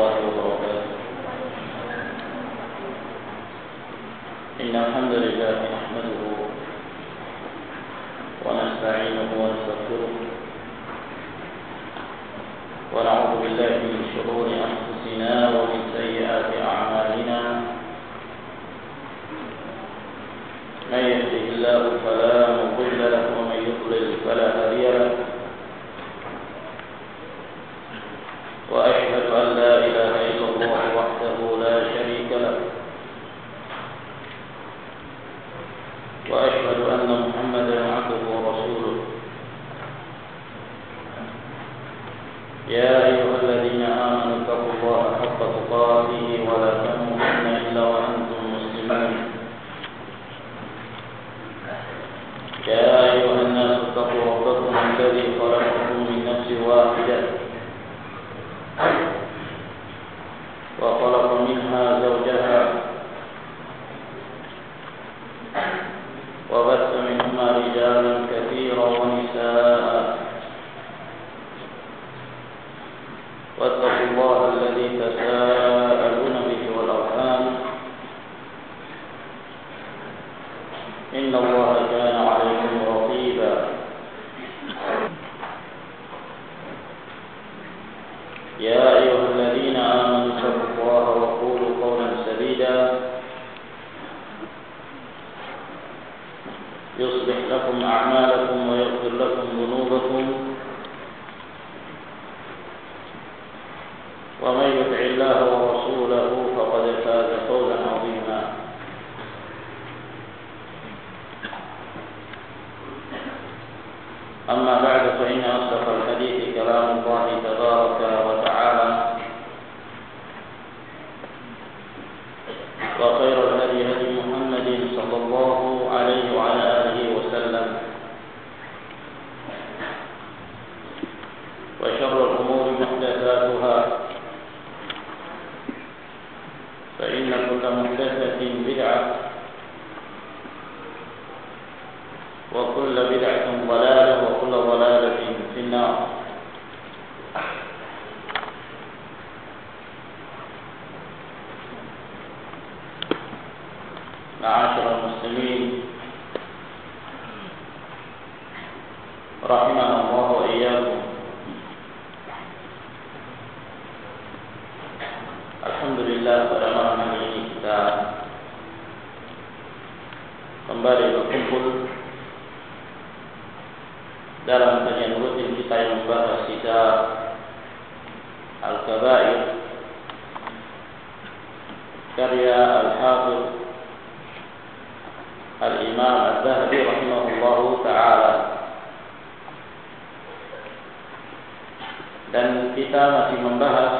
الله وبركاته. إن الحمد لله نحمده ونستعينه ونستغفره ونعوذ بالله من شرور أنفسنا ومن سيئات أعمالنا. من يهده الله فلا مضل له ومن يضلل فلا هادي له. وأشهد أن لا إله إلا الله وحده لا شريك له. وأشهد أن محمدا عبده ورسوله. يا أيها الذين آمنوا اتقوا الله حق تقاته ولا تموتن إلا وأنتم مسلمون. يا أيها الناس اتقوا ربكم الذي خلقكم من نفس واحدة وخلق منها زوجها وبث منهما رجالا كثيرا ونساء. واتقوا الله الذي تساءلون به والأرحام إن الله كان عليكم رقيبا. يا أيها الذين آمنوا اتقوا الله وقولوا قولا سديدا يصلح لكم أعمالكم ويغفر لكم ذنوبكم. ومن يطع الله ورسوله فقد فاز فوزا عظيما. أما بعد فإن أصدق الحديث كلام الله تبارك وتعالى وخير الهدي هدي محمد صلى الله عليه وعلى آله وسلم. وشر الأمور محدثاتها فإن كل محدثة بدعة وكل بدعة ضلالة وكل ضلالة في النار. معاشر المسلمين رحمنا الله وإياكم. Alhamdulillah, pada malam hari ini kita kembali berkumpul dalam kajian rutin kita yang membahas kitab Al-Kabair karya Al-Hafidh Al-Imam Al-Zahabi rahimahullahu ta'ala. Dan kita masih membahas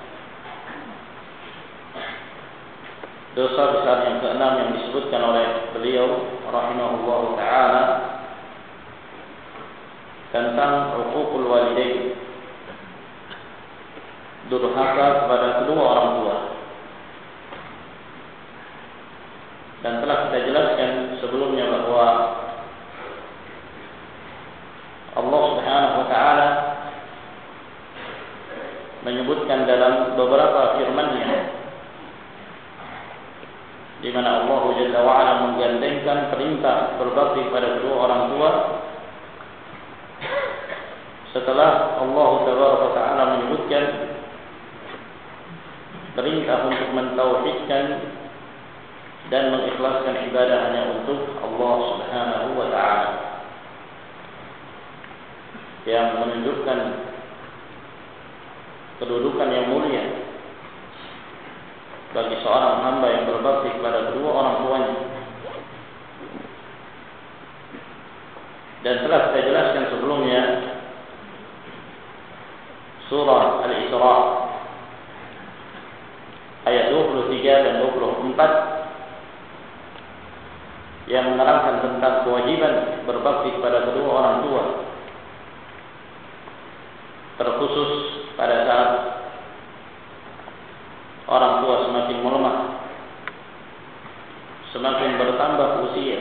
dosa besar yang keenam yang disebutkan oleh beliau rahimahullahu ta'ala tentang uququl walidain, durhaka kepada kedua orang tua. Dan telah kita jelaskan sebelumnya bahwa Allah Subhanahu wa ta'ala menyebutkan dalam beberapa firman-Nya di mana Allah Jalla wa Ala menggandengkan perintah berbakti pada kedua orang tua setelah Allah Tabaraka wa Ta'ala menyebutkan perintah untuk mentauhidkan dan mengikhlaskan ibadah hanya untuk Allah Subhanahu wa Ta'ala, yang menunjukkan kedudukan yang mulia bagi seorang hamba yang berbakti kepada kedua orang tuanya. Dan telah kita jelaskan sebelumnya surah Al-Isra ayat 23 dan 24 yang menerangkan tentang kewajiban berbakti kepada kedua orang tua, terkhusus pada saat orang tua semakin melemah, semakin bertambah usia,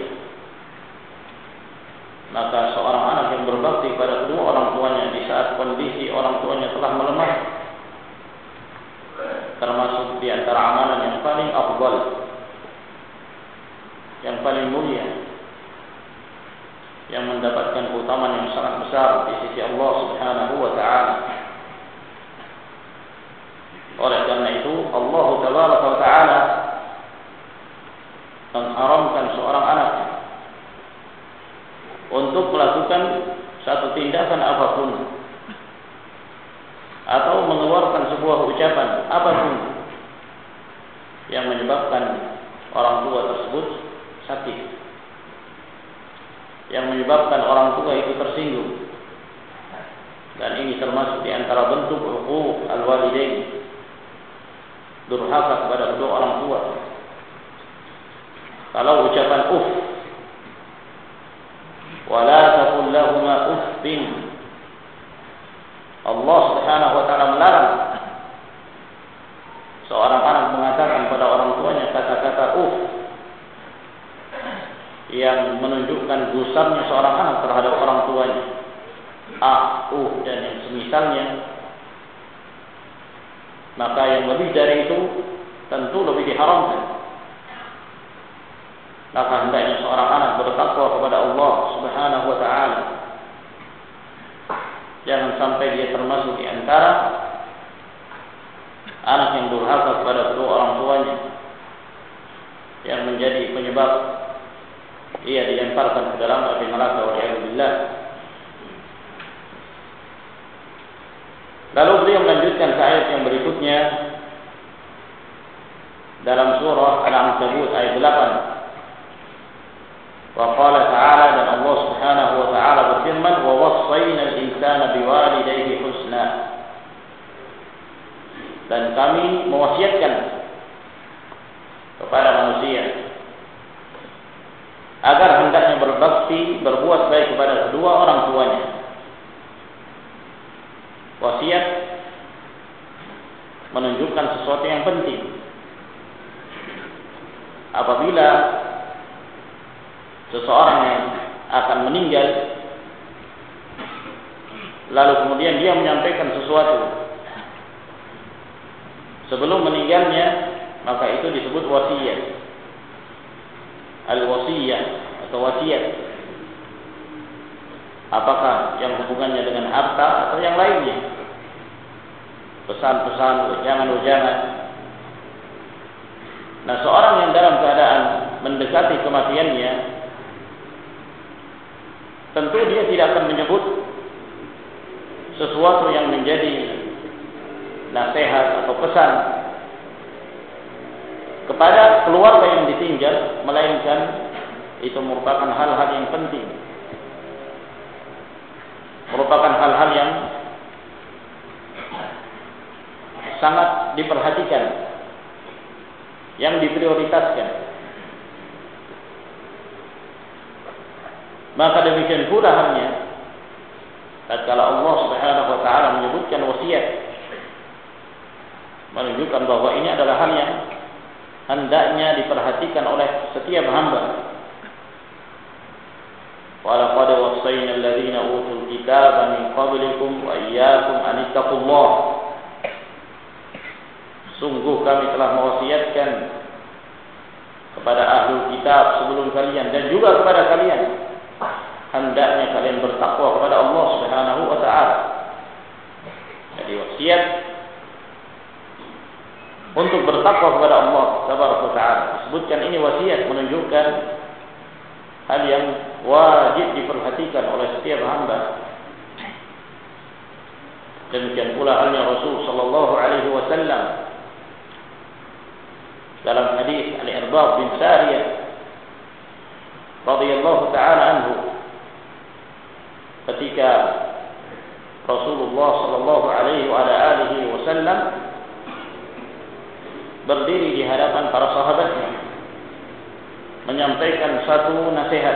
maka seorang anak yang berbakti pada kedua orang tuanya di saat kondisi orang tuanya telah melemah, termasuk di antara amalan yang paling afdal, yang paling mulia, yang mendapatkan keutamaan yang sangat besar di sisi Allah Subhanahu wa taala. Oleh karena itu Allah Tabaraka wa taala mengharamkan seorang anak untuk melakukan satu tindakan apapun atau mengeluarkan sebuah ucapan apapun yang menyebabkan orang tua tersebut sakit, yang menyebabkan orang tua itu tersinggung. Dan ini termasuk di antara bentuk uquq al-walidain, durhaka kepada kedua orang tua. Kalau ucapan wala taqul lahuma uffin, Allah Subhanahu wa taala melarang seorang anak mengatakan pada orang tuanya kata-kata yang menunjukkan gusarnya seorang anak terhadap orang tuanya, dan yang semisalnya. Maka yang lebih dari itu tentu lebih diharamkan. Maka hendaknya seorang anak bertakwa kepada Allah Subhanahu wa taala. Jangan sampai dia termasuk di antara anak yang durhaka kepada kedua orang tuanya, yang menjadi penyebab ia dilemparkan ke dalam api neraka waliyadzubillah. Lalu beliau melanjutkan ke ayat yang berikutnya dalam surah Al-Ankabut ayat 8. Wa qala ta'ala, dan Allah Subhanahu wa ta'ala berfirman, wa wassayna al-insana biwalidayhi husna, dan kami mewasiatkan kepada manusia agar hendaknya berbakti, berbuat baik kepada kedua orang tuanya. Wasiat menunjukkan sesuatu yang penting. Apabila seseorang yang akan meninggal, lalu kemudian dia menyampaikan sesuatu sebelum meninggalnya, maka itu disebut wasiat. Al-wasiyah atau wasiat. Apakah yang hubungannya dengan harta atau yang lainnya? Pesan-pesan, ujangan-ujangan. Nah, seorang yang dalam keadaan mendekati kematiannya, tentu dia tidak akan menyebut sesuatu yang menjadi nasihat atau pesan kepada keluarga yang ditinggal, melainkan itu merupakan hal-hal yang penting, merupakan hal-hal yang sangat diperhatikan, yang diprioritaskan. Maka demikian pula halnya tatkala Allah Subhanahu wa taala menyebutkan wasiat, menunjukkan bahwa ini adalah hal yang hendaknya diperhatikan oleh setiap hamba. Wa laqad wassayna alladziina utul kitaba min qablikum wa iyyakum an ittaqullah. Sungguh kami telah mewasiatkan kepada ahli kitab sebelum kalian dan juga kepada kalian, hendaknya kalian bertakwa kepada Allah Subhanahu wa taala. Jadi wasiat untuk bertakwa kepada Allah Tabaraka wa taala. Disebutkan ini wasiat, menunjukkan hal yang wajib diperhatikan oleh setiap hamba. Demikian pula halnya Rasul sallallahu alaihi wasallam dalam hadis Al-Irbad bin Sariyah radhiyallahu taala anhu, ketika Rasulullah sallallahu alaihi wa alihi wasallam berdiri di hadapan para sahabatnya menyampaikan satu nasihat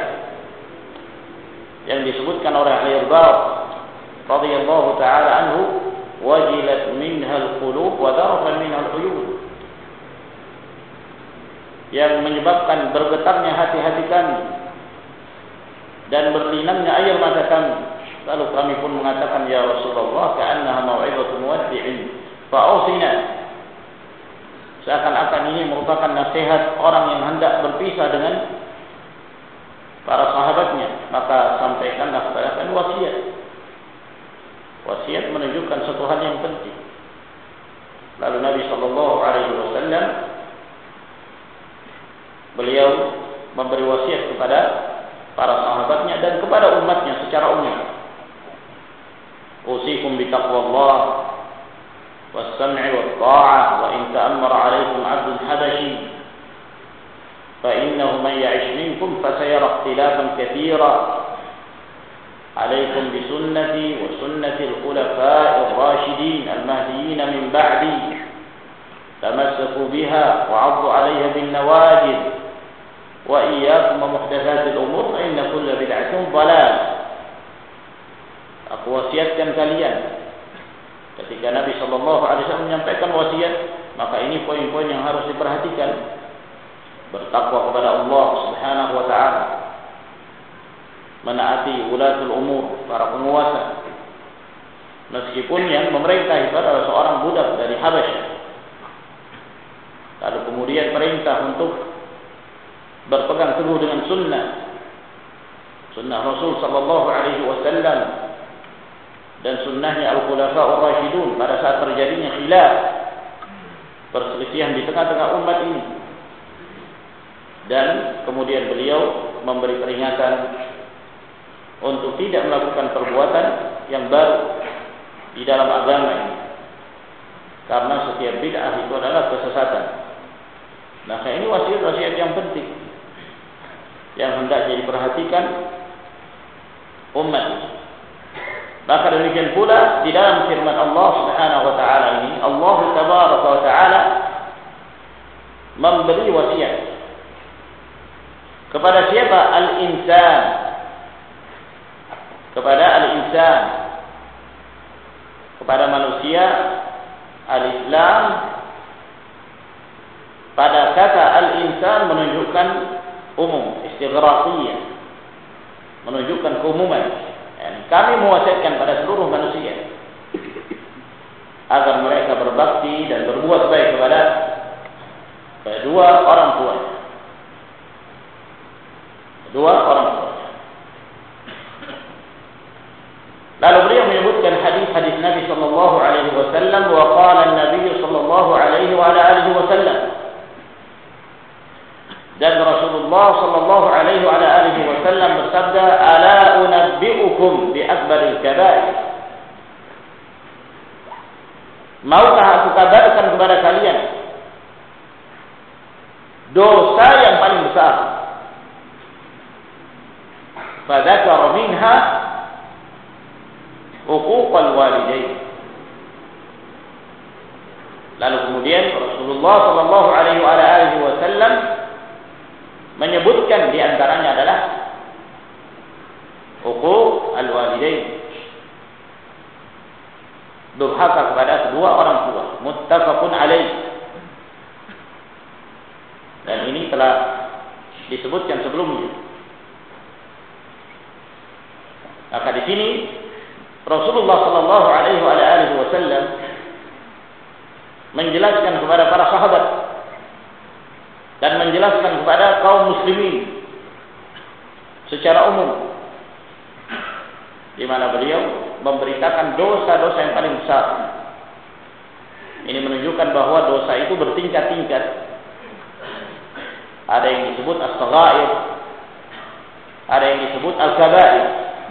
yang disebutkan oleh Al-Irbad radhiyallahu taala anhu, wajilat minha al-qulub wa darafan minha al-uyun, yang menyebabkan bergetarnya hati-hati kami dan berlinangnya air mata kami. Lalu kami pun mengatakan, ya Rasulullah, ka'annaha mau'izatu muwaddi'in fa'usina. seakan-akan ini merupakan nasihat orang yang hendak berpisah dengan para sahabatnya, maka sampaikanlah kepada kalian wasiat. Wasiat menunjukkan satu hal yang penting. Lalu Nabi sallallahu alaihi wasallam beliau memberi wasiat kepada para sahabatnya dan kepada umatnya secara umum. Usikum bitaqwallah was-sam'i wat-tha'ah wa in ta'ammara 'alaikum 'abdun habashi fa innahu man ya'ish minkum fasayara ikhtilafan katsira 'alaikum bi sunnati wa sunnati al-khulafa'ir rashidin al-mahdiyyin min ba'di tamassaku biha wa 'addu 'alayha bin nawajid wa iyyakum wa muhdatsatil umur fa inna kulla bid'atin dhalalah. Aku wasiatkan kalian. Ketika Nabi sallallahu alaihi wasallam menyampaikan wasiat, maka ini poin-poin yang harus diperhatikan. Bertakwa kepada Allah Subhanahu wa taala. Menaati ulatul umur, para penguasa. Meskipun yang memerintah itu adalah seorang budak dari Habasyah. Lalu kemudian perintah untuk berpegang teguh dengan sunnah Rasul sallallahu alaihi wasallam dan sunnahnya al-khulafa'ur rasyidun pada saat terjadinya khilaf, perselisihan di tengah-tengah umat ini. Dan kemudian beliau memberi peringatan untuk tidak melakukan perbuatan yang baru di dalam agama ini, karena setiap bid'ah itu adalah kesesatan. Maka ini wasiat-wasiat yang penting yang hendaknya diperhatikan umat ini. Maka demikian pula di dalam firman Allah Subhanahu wa taala ini, Allah Tabaraka wa taala memberi wasiat kepada siapa? Al-insan. Kepada al-insan, kepada manusia. Al-Islam, pada kata al-insan menunjukkan umum, istighraqiyah, menunjukkan keumuman. Kami mewasiatkan pada seluruh manusia agar mereka berbakti dan berbuat baik kepada kedua orang tuanya. Lalu beliau menyebutkan hadis-hadis Nabi sallallahu alaihi wasallam, wa qala an-nabiy sallallahu alaihi wa ala alihi wasallam. Dan Rasulullah sallallahu alaihi wa ala alihi wasallam bersabda, "Ala unabbiukum bi akbaril kaba'ir." Maukah aku kabarkan kepada kalian dosa yang paling besar? Fadzakara minha uquqal walidain. Lalu kemudian Rasulullah sallallahu alaihi wa ala alihi wasallam menyebutkan di antaranya adalah uquq al-walidain, durhaka kepada kedua orang tua, muttafaqun alaih. Dan ini telah disebutkan sebelumnya. Maka di sini Rasulullah sallallahu alaihi wa alihi wasallam menjelaskan kepada para sahabat dan menjelaskan kepada kaum muslimin secara umum, di mana beliau memberitakan dosa-dosa yang paling besar. Ini menunjukkan bahwa dosa itu bertingkat-tingkat. Ada yang disebut as-saghair, ada yang disebut al-kaba'ir.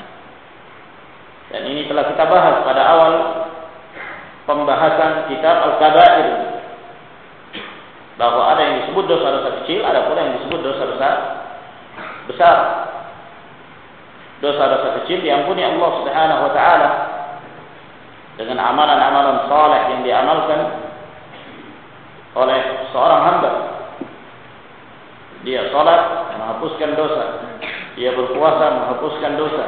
Dan ini telah kita bahas pada awal pembahasan kitab al-kaba'ir, bahwa ada yang disebut dosa-dosa kecil, ada pula yang disebut dosa-dosa besar. Dosa-dosa kecil diampuni Allah Subhanahu wa taala dengan amalan-amalan saleh yang diamalkan oleh seorang hamba. Dia salat menghapuskan dosa, dia berpuasa menghapuskan dosa.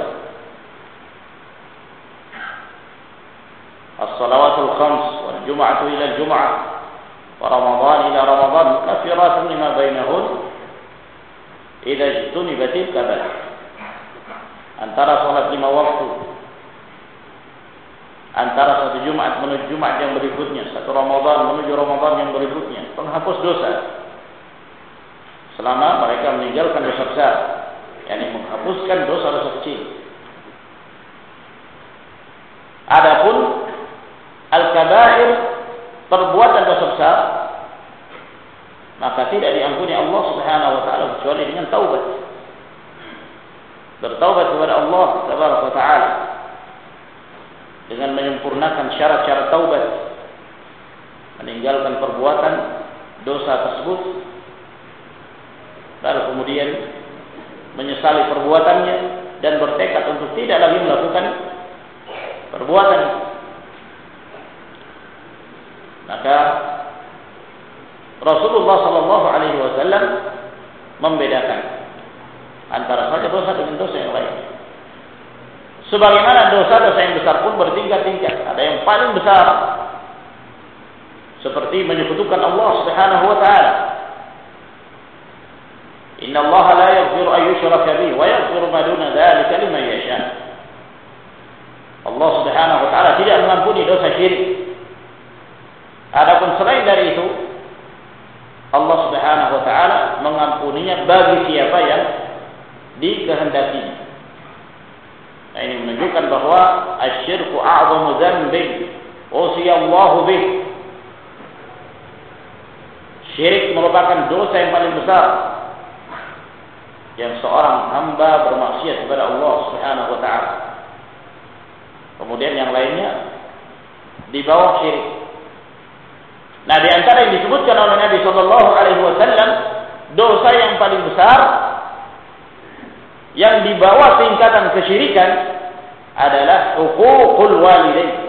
As-salawatul khams wal jum'atu ila al-jum'ah wa Ramadan ila Ramadan mukaffiratun lima bainahun idza ijtunibatil kaba'ir. Antara salat 5 waktu antara satu Jumat menuju Jumat yang berikutnya, satu Ramadan menuju Ramadan yang berikutnya, penghapus dosa. Selama mereka meninggalkan dosa besar, yakni menghapuskan dosa-dosa kecil. Adapun al-kabair, perbuatan dosa besar, maka tidak diampuni Allah Subhanahu wa taala kecuali dengan taubat. Bertaubat kepada Allah Tabaraka wa taala dengan menyempurnakan syarat-syarat taubat, meninggalkan perbuatan dosa tersebut, lalu kemudian menyesali perbuatannya dan bertekad untuk tidak lagi melakukan perbuatan. Maka Rasulullah sallallahu alaihi wasallam membedakan antara saja dosa dengan dosa yang lain. Sebagaimana dosa-dosa yang besar pun bertingkat-tingkat. Ada yang paling besar seperti menyekutukan Allah Subhanahu wa taala. Inna Allah la yaghfiru an yushraka bihi wa yaghfiru ma duna dzalika liman yasha. Allah Subhanahu wa taala tidak mengampuni dosa syirik. Adapun selain dari itu, Allah Subhanahu wa taala mengampuninya bagi siapa yang dikehendakinya. Nah, ini menunjukkan bahwa asyirku a'zamu dzambin usiyallahu bih. Syirik merupakan dosa yang paling besar yang seorang hamba bermaksiat kepada Allah Subhanahu wa taala. Kemudian yang lainnya di bawah syirik. Nah, di antara yang disebutkan oleh Nabi sallallahu alaihi wasallam, dosa yang paling besar yang di bawah tingkatan kesyirikan adalah uququl walidain.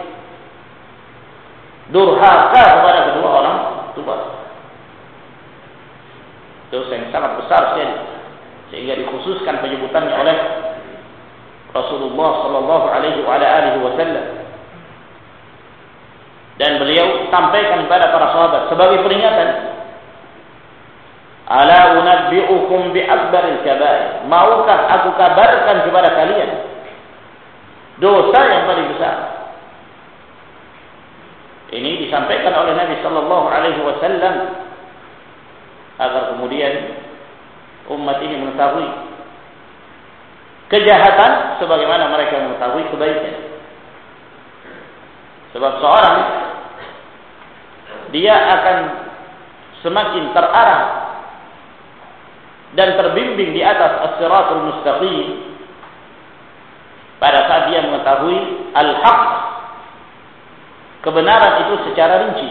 Durhaka kepada kedua orang tua. Dosa yang sangat besar sekali, sehingga dikhususkan penyebutannya oleh Rasulullah sallallahu alaihi wasallam. Dan beliau sampaikan kepada para sahabat sebagai peringatan, ala unabbi'ukum bi akbaril kabair. Maukah aku kabarkan kepada kalian dosa yang paling besar? Ini disampaikan oleh Nabi sallallahu alaihi wasallam agar kemudian umat ini mengetahui kejahatan sebagaimana mereka mengetahui kebaikan. Sebab seorang dia akan semakin terarah dan terbimbing di atas as-siratul mustaqim pada saat dia mengetahui al-haq, kebenaran itu secara rinci.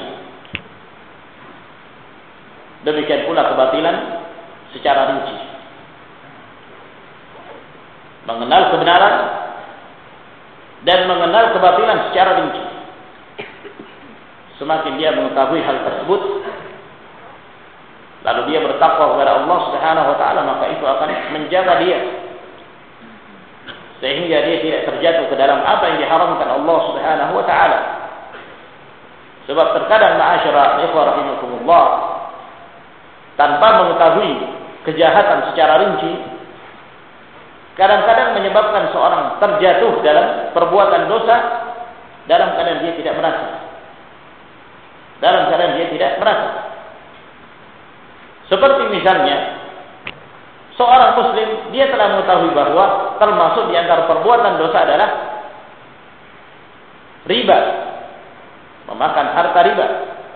Demikian pula kebatilan secara rinci. Mengenal kebenaran dan mengenal kebatilan secara rinci. Semakin dia mengetahui hal tersebut, lalu dia bertakwa kepada Allah Subhanahu wa taala, maka itu akan menjaga dia sehingga dia tidak terjatuh ke dalam apa yang diharamkan Allah Subhanahu wa taala. Sebab terkadang ma'asyara ikhwah rahimakumullah, tanpa mengetahui kejahatan secara rinci, kadang-kadang menyebabkan seorang terjatuh dalam perbuatan dosa dalam keadaan dia tidak merasa. Seperti misalnya seorang muslim, dia telah mengetahui bahwa termasuk di antara perbuatan dosa adalah riba, memakan harta riba.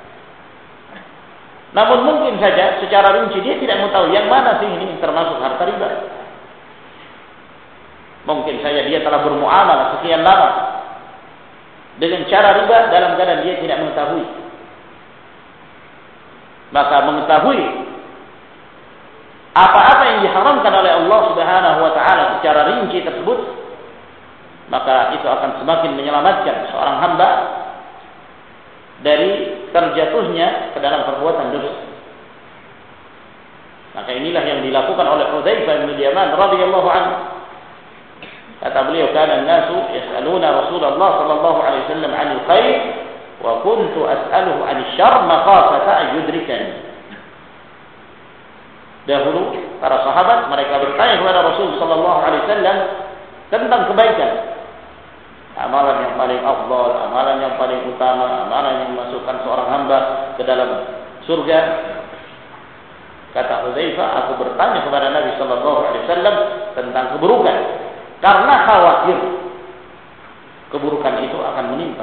Namun mungkin saja secara rinci dia tidak mengetahui yang mana sih ini termasuk harta riba. Mungkin saja dia telah bermuamalah sekian lama dengan cara riba dalam keadaan dia tidak mengetahui. Maka mengetahui apa-apa yang diharamkan oleh Allah Subhanahu wa taala secara rinci tersebut, maka itu akan semakin menyelamatkan seorang hamba dari terjatuhnya ke dalam perbuatan dosa. Maka inilah yang dilakukan oleh Hudzaifah bin Yaman radhiyallahu anhu. Kata beliau, kana an-nasu yas'aluna Rasulullah sallallahu alaihi wasallam 'anil khair wa kuntu as'aluhu 'anil syarr makhafata an yudrikani. Dahulu para sahabat mereka bertanya kepada Rasul sallallahu alaihi wasallam tentang kebaikan. amalan yang paling afdal, amalan yang paling utama, amalan yang memasukkan seorang hamba ke dalam surga. Kata Hudzaifah, aku bertanya kepada Nabi sallallahu alaihi wasallam tentang keburukan karena khawatir keburukan itu akan menimpa.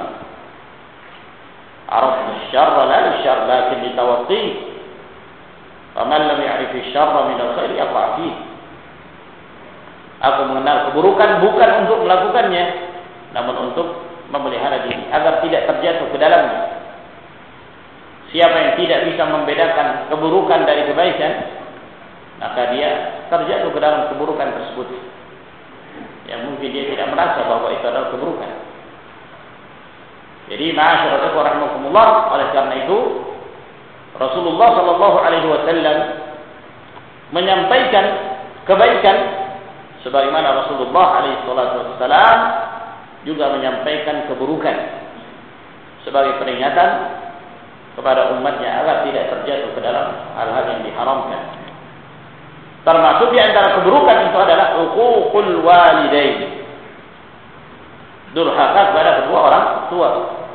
Araftu syarra la syarr lakin litawaqi. Faman lam ya'rif syarra min al-khair yaqa fihi. Aku mengenal keburukan bukan untuk melakukannya, namun untuk memelihara diri agar tidak terjatuh ke dalamnya. Siapa yang tidak bisa membedakan keburukan dari kebaikan, maka dia terjatuh ke dalam keburukan tersebut. Yang mungkin dia tidak merasa bahwa itu adalah keburukan. Jadi ma'asyiral ikhwah rahimakumullah, oleh karena itu Rasulullah sallallahu alaihi wasallam menyampaikan kebaikan sebagaimana Rasulullah alaihi wasallam juga menyampaikan keburukan sebagai peringatan kepada umatnya agar tidak terjatuh ke dalam hal-hal yang diharamkan. Termasuk di antara keburukan itu adalah uququl walidain. Durhaka kepada kedua orang tua.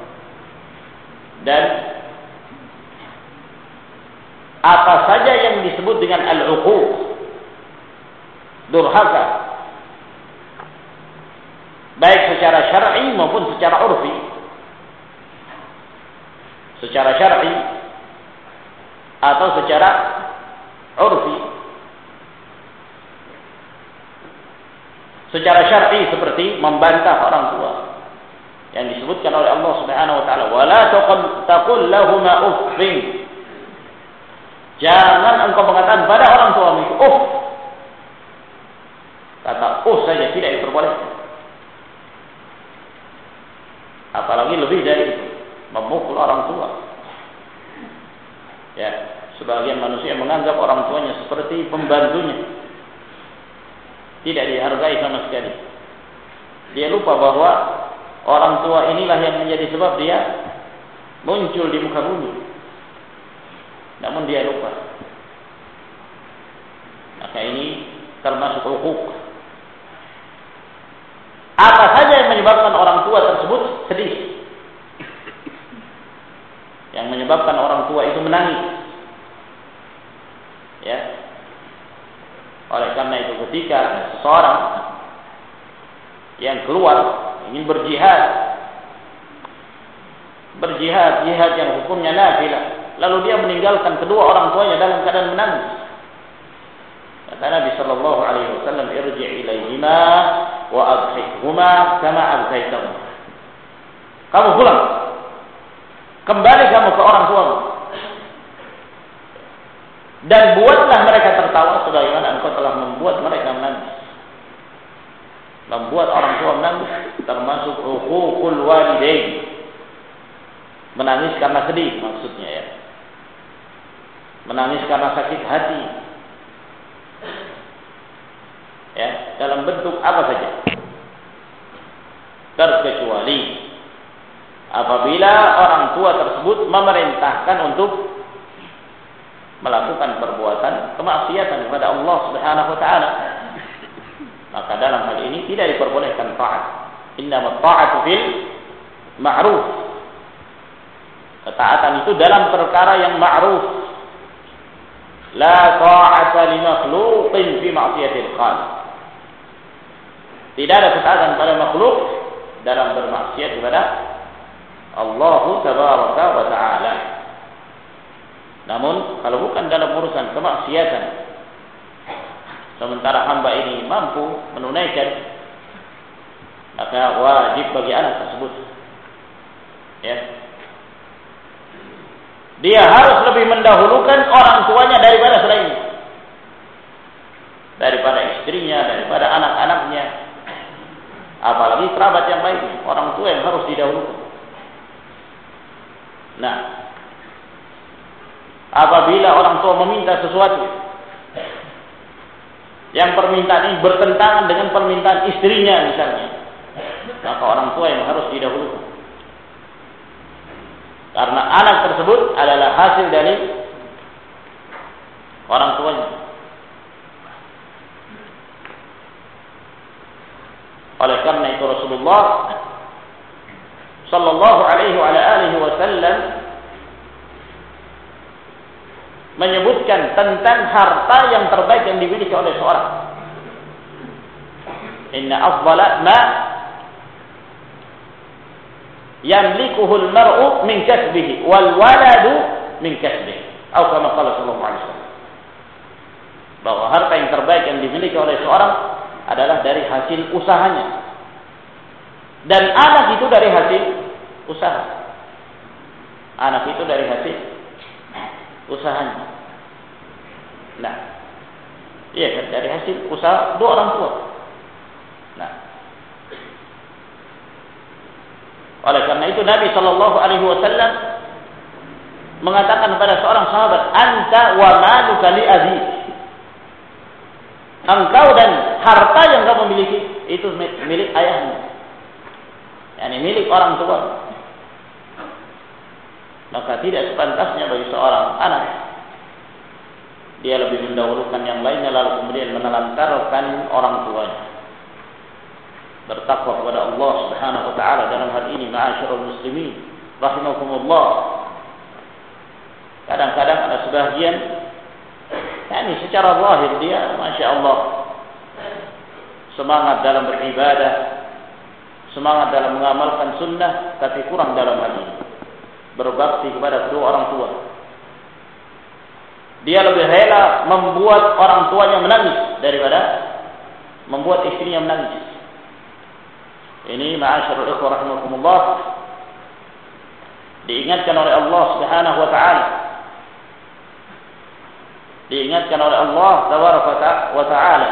Dan apa saja yang disebut dengan al-uquq, durhaka, baik secara syar'i maupun secara urfi. Secara syar'i atau secara urfi. Secara syar'i seperti membantah orang tua yang disebutkan oleh Allah Subhanahu wa taala, "Wala taqul lahumā uffin." Jangan engkau mengatakan pada orang tuamu itu uff. Kata uff saja tidak diperbolehkan. Apalagi lebih dari itu, memukul orang tua. Ya, sebagian manusia menganggap orang tuanya seperti pembantunya. Tidak dihargai sama sekali. Dia lupa bahwa orang tua inilah yang menjadi sebab dia muncul di muka bumi. Namun dia lupa. Maka ini termasuk hukuk. Apa saja yang menyebabkan orang tua tersebut sedih, yang menyebabkan orang tua itu menangis, ya. Oleh karena itu ketika seseorang yang keluar ingin berjihad yang hukumnya nafilah, lalu dia meninggalkan kedua orang tuanya dalam keadaan menangis, kata Nabi sallallahu alaihi wasallam, irji' ilaihima wa adhikhuma kama adzaitahum. Kamu pulang, kembali kamu ke orang tuamu dan buatlah mereka tertawa sebagaimana engkau telah membuat mereka menangis. Membuat orang tua menangis termasuk uququl walidain. Menangis karena sedih maksudnya, ya. Menangis karena sakit hati. Ya, dalam bentuk apa saja. Terkecuali apabila orang tua tersebut memerintahkan untuk melakukan perbuatan kemaksiatan kepada Allah Subhanahu wa taala, maka dalam hal ini tidak diperbolehkan taat. Innamat ta'atu fil ma'ruf. Ketaatan itu dalam perkara yang ma'ruf. La ta'ata li makhluqin fi ma'siyatil khaliq. Tidak ada ketaatan pada makhluk dalam bermaksiat kepada Allah Tabaraka wa taala. Namun kalau bukan dalam urusan kemaksiatan, sementara hamba ini mampu menunaikan, maka wajib bagi anak tersebut, ya, dia harus lebih mendahulukan orang tuanya daripada selainnya, daripada istrinya, daripada anak-anaknya, apalagi kerabat yang baik. Orang tua yang harus didahulukan. Nah, apabila orang tua meminta sesuatu yang permintaan ini bertentangan dengan permintaan istrinya misalnya, maka orang tua yang harus didahulukan. Karena anak tersebut adalah hasil dari orang tuanya. Oleh karena itu Rasulullah sallallahu alaihi wa alihi wasallam menyebutkan tentang harta yang terbaik yang dimiliki oleh seorang. Inna afdala ma yamlikuhu al-mar'u min kasbihi wal waladu min kasbihi. Atau kama qala sallallahu alaihi wasallam. Bahwa harta yang terbaik yang dimiliki oleh seorang adalah dari hasil usahanya. Dan anak itu dari hasil usaha. Anak itu dari hasil usahanya. Nah, iya kan, dari hasil usaha dua orang tua. Nah, oleh karena itu Nabi Shallallahu Alaihi Wasallam mengatakan kepada seorang sahabat, "Anta wa maluka li abik." Engkau dan harta yang kamu miliki itu milik ayahmu, yakni milik orang tua. Maka tidak sepantasnya bagi seorang anak dia lebih mendahulukan yang lainnya lalu kemudian menelantarkan orang tuanya. Bertakwa kepada Allah Subhanahu wa taala dalam hal ini, ma'asyiral muslimin rahimakumullah. Kadang-kadang ada sebagian yakni secara zahir dia Masya Allah semangat dalam beribadah, semangat dalam mengamalkan sunnah, tapi kurang dalam hal ini berbakti kepada kedua orang tua. Dia lebih rela membuat orang tuanya menangis daripada membuat istrinya menangis. Ini ma'asyiral ikhwah rahimakumullah diingatkan oleh Allah Subhanahu wa taala. Diingatkan oleh Allah tabaraka wa taala.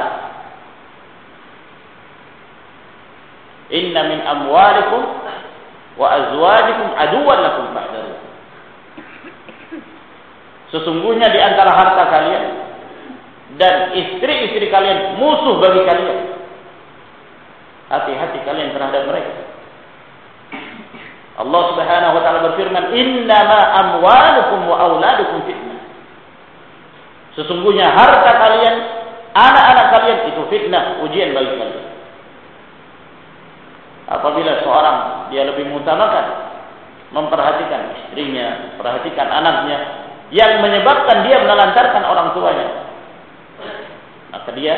Inna min amwalikum wa azwajikum aduwwan lakum fahdharu. Sesungguhnya di antara harta kalian dan istri-istri kalian musuh bagi kalian. Hati-hati kalian terhadap mereka. Allah Subhanahu wa taala berfirman, "Innama amwalukum wa auladukum fitnah." Sesungguhnya harta kalian, anak-anak kalian itu fitnah, ujian bagi kalian. Apabila seorang dia lebih mengutamakan memperhatikan istrinya, perhatikan anaknya, yang menyebabkan dia menelantarkan orang tuanya, maka dia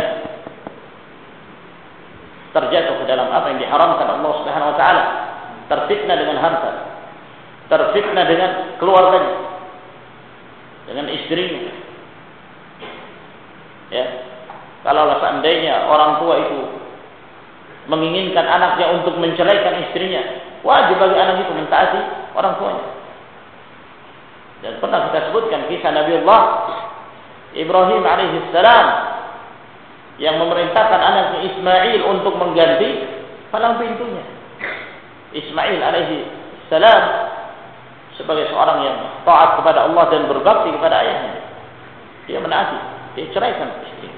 terjatuh ke dalam apa yang diharamkan Allah Subhanahu wa taala, terfitnah dengan harta, terfitnah dengan keluarganya, dengan istrinya. Ya, kalau seandainya orang tua itu menginginkan anaknya untuk menceraikan istrinya, wajib bagi anak itu mentaati orang tuanya. Dan pernah kita sebutkan kisah Nabiullah Ibrahim alaihissalam yang memerintahkan anaknya Ismail untuk mengganti palang pintunya. Ismail alaihissalam sebagai seorang yang taat kepada Allah dan berbakti kepada ayahnya, dia menaati, dia ceraikan istri.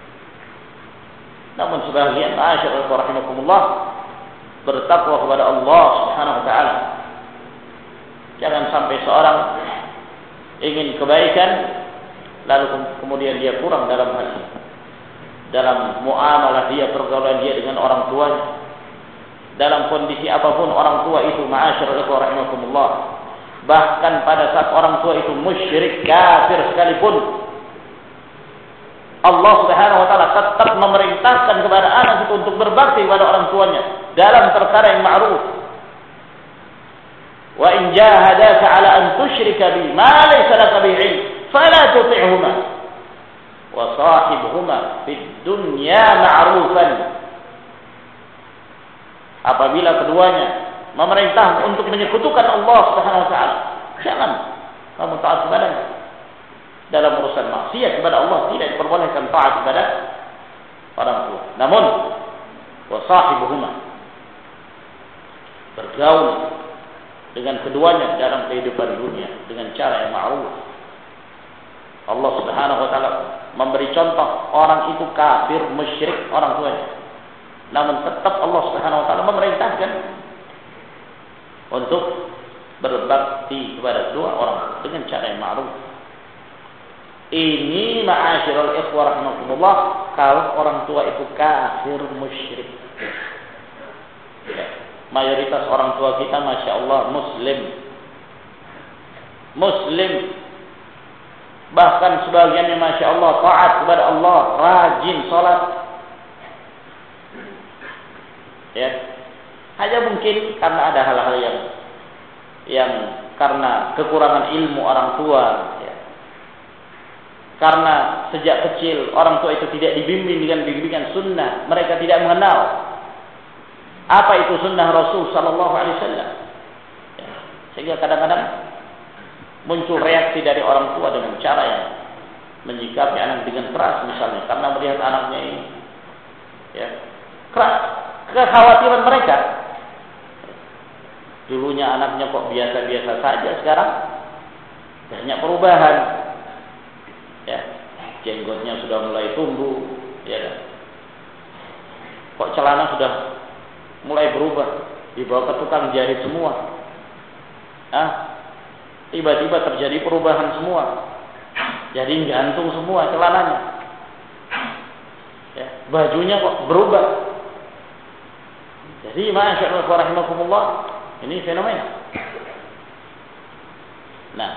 Namun sebagian ma'asyiral rahimakumullah bertakwa kepada Allah Subhanahu wa taala. Jangan sampai seorang ingin kebaikan lalu kemudian dia kurang dalam hal ini. Dalam muamalah dia, pergaulan dia dengan orang tuanya. Dalam kondisi apapun orang tua itu ma'asyiral rahimakumullah. Bahkan pada saat orang tua itu musyrik, kafir sekalipun, Allah Subhanahu wa taala tetap memerintahkan kepada anak itu untuk berbakti kepada orang tuanya dalam perkara yang ma'ruf. Wa in jahadaka 'ala an tusyrika bi ma laysa laka bihi 'ilm fala tuti'huma wa sahibhuma fid dunya ma'rufan. Apabila keduanya memerintah untuk menyekutukan Allah Subhanahu wa taala, jangan kamu taat kepadanya. Dalam urusan maksiat kepada Allah tidak diperbolehkan taat kepada orang tua. Namun wasahibuhuma, bergaul dengan keduanya dalam kehidupan dunia dengan cara yang ma'ruf. Allah Subhanahu wa taala memberi contoh orang itu kafir, musyrik orang tuanya. Namun tetap Allah Subhanahu wa taala memerintahkan untuk berbakti kepada kedua orang dengan cara yang ma'ruf. Ini ma'asyiral ikhwah rahimakumullah kalau orang tua itu kafir musyrik. Ya. mayoritas orang tua kita Masya Allah Muslim. Bahkan sebagiannya Masya Allah taat kepada Allah, rajin sholat. Ya, hanya mungkin karena ada hal-hal yang karena kekurangan ilmu orang tua, ya. Karena sejak kecil orang tua itu tidak dibimbing dengan bimbingan sunnah, mereka tidak mengenal apa itu sunnah Rasul Sallallahu Alaihi Wasallam, ya. Sehingga kadang-kadang muncul reaksi dari orang tua dengan cara yang menyikapi anak dengan keras, misalnya karena melihat anaknya ini, ya, keras. Kekhawatiran mereka, dulunya anaknya kok biasa-biasa saja, sekarang banyak perubahan, ya, jenggotnya sudah mulai tumbuh, ya, kok celana sudah mulai berubah, dibawa ke tukang jahit semua, tiba-tiba terjadi perubahan semua, jadi gantung semua celananya, ya, bajunya kok berubah. Jadi ma'asyarul rahimakumullah, ini fenomena. Nah,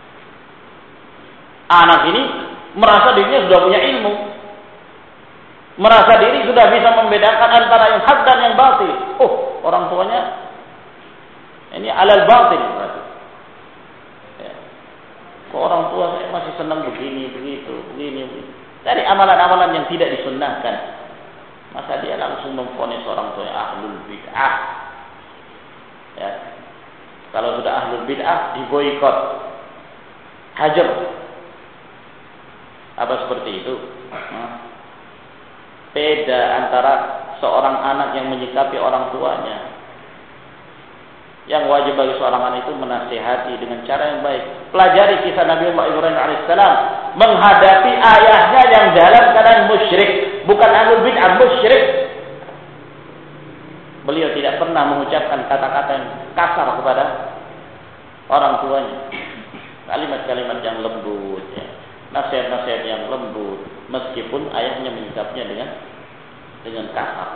anak ini merasa dirinya sudah punya ilmu, merasa diri sudah bisa membedakan antara yang hak dan yang batil. Oh, orang tuanya ini alal batil berarti. Ya. Kok orang tua saya masih senang begini, begitu, begini. Dari amalan-amalan yang tidak disunnahkan. Masa dia langsung memvonis orang tua ahlul bid'ah. Ya. Kalau sudah ahlul bid'ah diboikot, hajar. Apa seperti itu? Beda antara seorang anak yang menyikapi orang tuanya. Yang wajib bagi seorang anak itu menasihati dengan cara yang baik. Pelajari kisah Nabi Ibrahim alaihissalam menghadapi ayahnya yang dalam keadaan musyrik, bukan ahlul bid'ah, musyrik. Beliau tidak pernah mengucapkan kata-kata yang kasar kepada orang tuanya. Kalimat-kalimat yang lembut, ya. Nasihat-nasihat yang lembut, meskipun ayahnya menyikapinya dengan kasar.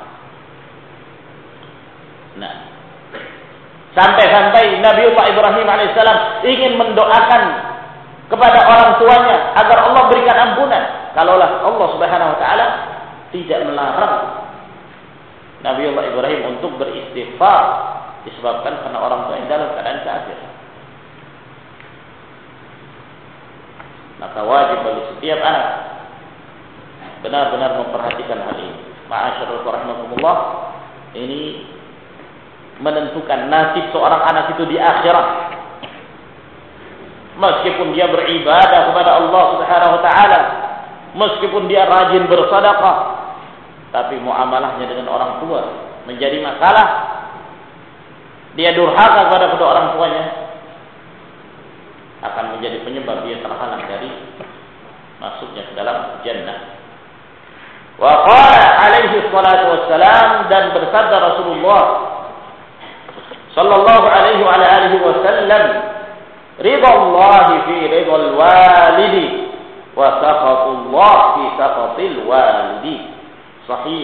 Nah, sampai-sampai Nabiullah Ibrahim alaihissalam ingin mendoakan kepada orang tuanya agar Allah berikan ampunan. Kalaulah Allah Subhanahu wa taala tidak melarang Nabiullah Ibrahim untuk beristighfar disebabkan karena orang tua yang dalam keadaan kafir. Maka wajib bagi setiap anak benar-benar memperhatikan hal ini. Ma'asyarul rahimakumullah, ini menentukan nasib seorang anak itu di akhirat. Meskipun dia beribadah kepada Allah Subhanahu wa taala, meskipun dia rajin bersedekah, tapi muamalahnya dengan orang tua menjadi masalah. Dia durhaka kepada kedua orang tuanya, akan menjadi penyebab dia terhalang dari masuknya ke dalam jannah. Wa qala alaihi salatu wassalam, dan bersabda Rasulullah sallallahu alaihi wa alihi wasallam, ridha Allah fi ridha al-walidi wa sakhatullah fi sakhatil walidi. Sahih.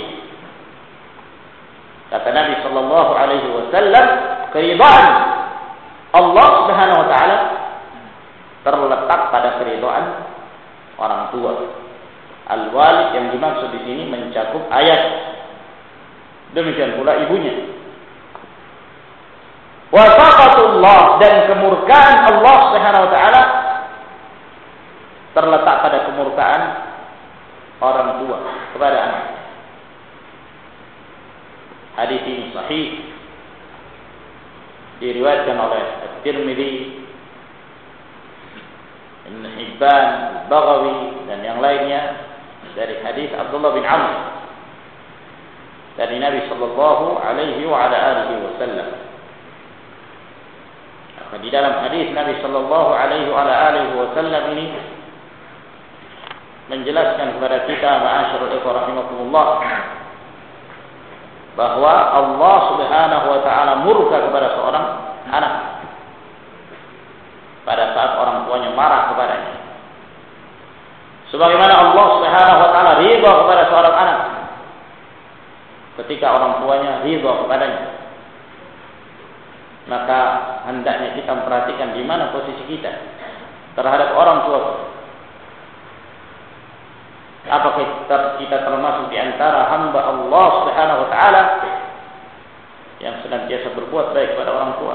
Kata Nabi sallallahu alaihi wasallam, keridhaan Allah Subhanahu wa taala terletak pada keridhaan orang tua. Al-walid yang dimaksud di sini mencakup ayah. Demikian pula ibunya. Wa saqatullah, dan kemurkaan Allah Subhanahu wa taala terletak pada kemurkaan orang tua kepada anak. Hadis ini sahih, diriwayatkan oleh At-Tirmidzi, Ibn Hibban, Baghawi, dan yang lainnya dari hadis Abdullah bin Amr dari Nabi sallallahu alaihi wa ala alihi wasallam. Di dalam hadis Nabi sallallahu alaihi wa ala alihi wasallam ini menjelaskan kepada kita, ma'asyarul ikhwah rahimakumullah, bahwa Allah Subhanahu wa taala murka kepada seorang anak pada saat orang tuanya marah kepadanya. Sebagaimana Allah Subhanahu wa taala ridha kepada seorang anak ketika orang tuanya ridha kepadanya. maka hendaknya kita memperhatikan di mana posisi kita terhadap orang tua. Apakah kita termasuk di antara hamba Allah Subhanahu wa taala yang senantiasa berbuat baik kepada orang tua,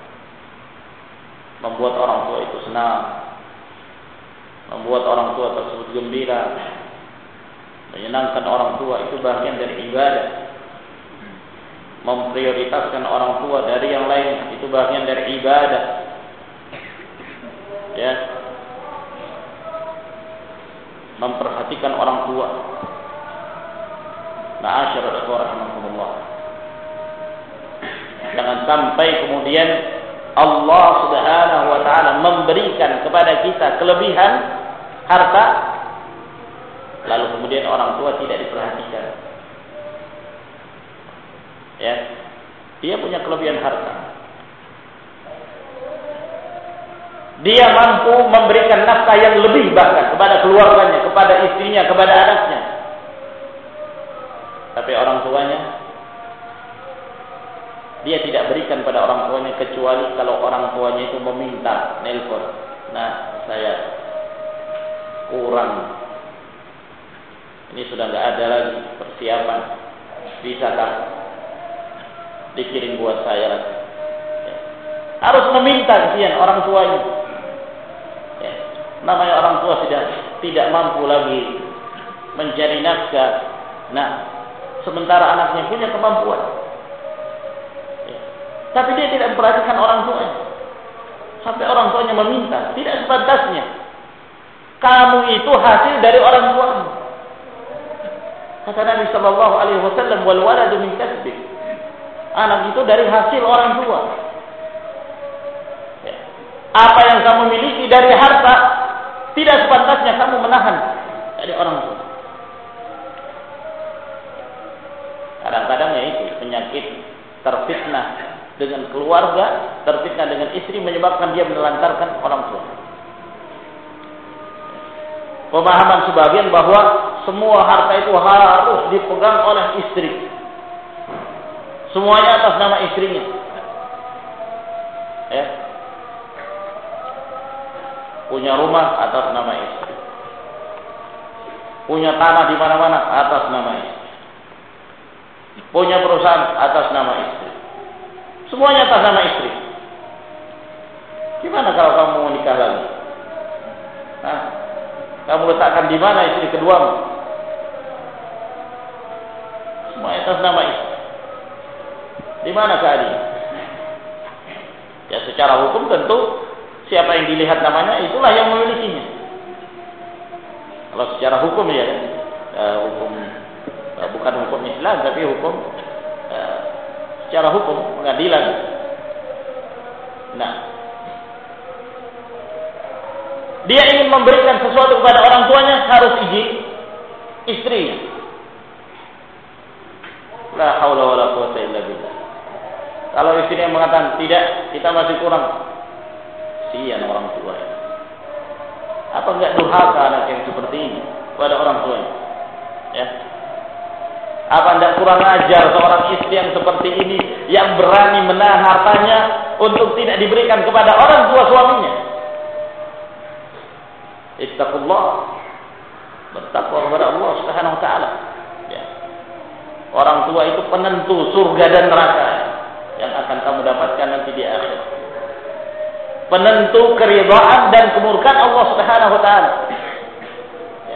membuat orang tua itu senang, membuat orang tua tersebut gembira, menyenangkan orang tua itu bagian dari ibadah. Memprioritaskan orang tua dari yang lain itu bagian dari ibadah. Ya. Memperhatikan orang tua. Ma'asyiral ikhwah rahimakumullah. Jangan sampai kemudian Allah Subhanahu wa taala memberikan kepada kita kelebihan harta, lalu kemudian orang tua tidak diperhatikan. Ya, dia punya kelebihan harta. Dia mampu memberikan nafkah yang lebih bahkan kepada keluarganya, kepada istrinya, kepada anaknya. Tapi orang tuanya, dia tidak berikan pada orang tuanya kecuali kalau orang tuanya itu meminta, nelpon. Nah, saya kurang. Ini sudah nggak ada lagi persiapan. Bisakah dikirim buat saya lagi? Ya. Harus meminta kesian orang tuanya. Ya. Namanya orang tua sudah tidak mampu lagi mencari nafkah. Nah, sementara anaknya punya kemampuan. Ya. Tapi dia tidak memperhatikan orang tuanya. Sampai orang tuanya meminta, tidak sepantasnya. Kamu itu hasil dari orang tuamu. Kata Nabi sallallahu alaihi wasallam, wal waladu min kasbik. Anak itu dari hasil orang tua. Ya. Apa yang kamu miliki dari harta, tidak sepantasnya kamu menahan dari orang tua. Kadang-kadang ya itu penyakit terfitnah dengan keluarga, terfitnah dengan istri menyebabkan dia menelantarkan orang tua. Pemahaman sebagian bahwa semua harta itu harus dipegang oleh istri. Semuanya atas nama istrinya. Ya. Punya rumah atas nama istri. Punya tanah di mana-mana atas nama istri. Punya perusahaan atas nama istri. Semuanya atas nama istri. Gimana kalau kamu mau nikah lagi? Hah? Kamu letakkan di mana istri keduamu? Semuanya atas nama istri. Di mana keadilan? Ya secara hukum tentu siapa yang dilihat namanya itulah yang memilikinya. Kalau secara hukum ya, hukum bukan hukum Islam tapi hukum secara hukum pengadilan. Nah, dia ingin memberikan sesuatu kepada orang tuanya harus izin istrinya. La haula wala quwwata illa billah. Kalau istrinya mengatakan tidak, kita masih kurang. Kasihan orang tua. Apa enggak durhaka anak yang seperti ini kepada orang tuanya? Ya. Apa enggak kurang ajar seorang istri yang seperti ini yang berani menahan hartanya untuk tidak diberikan kepada orang tua suaminya? Ittaqullah. Bertakwa kepada Allah Subhanahu wa taala. Ya. Orang tua itu penentu surga dan neraka yang akan kamu dapatkan nanti di akhirat. Penentu keridhaan dan kemurkaan Allah Subhanahu wa taala. Ya.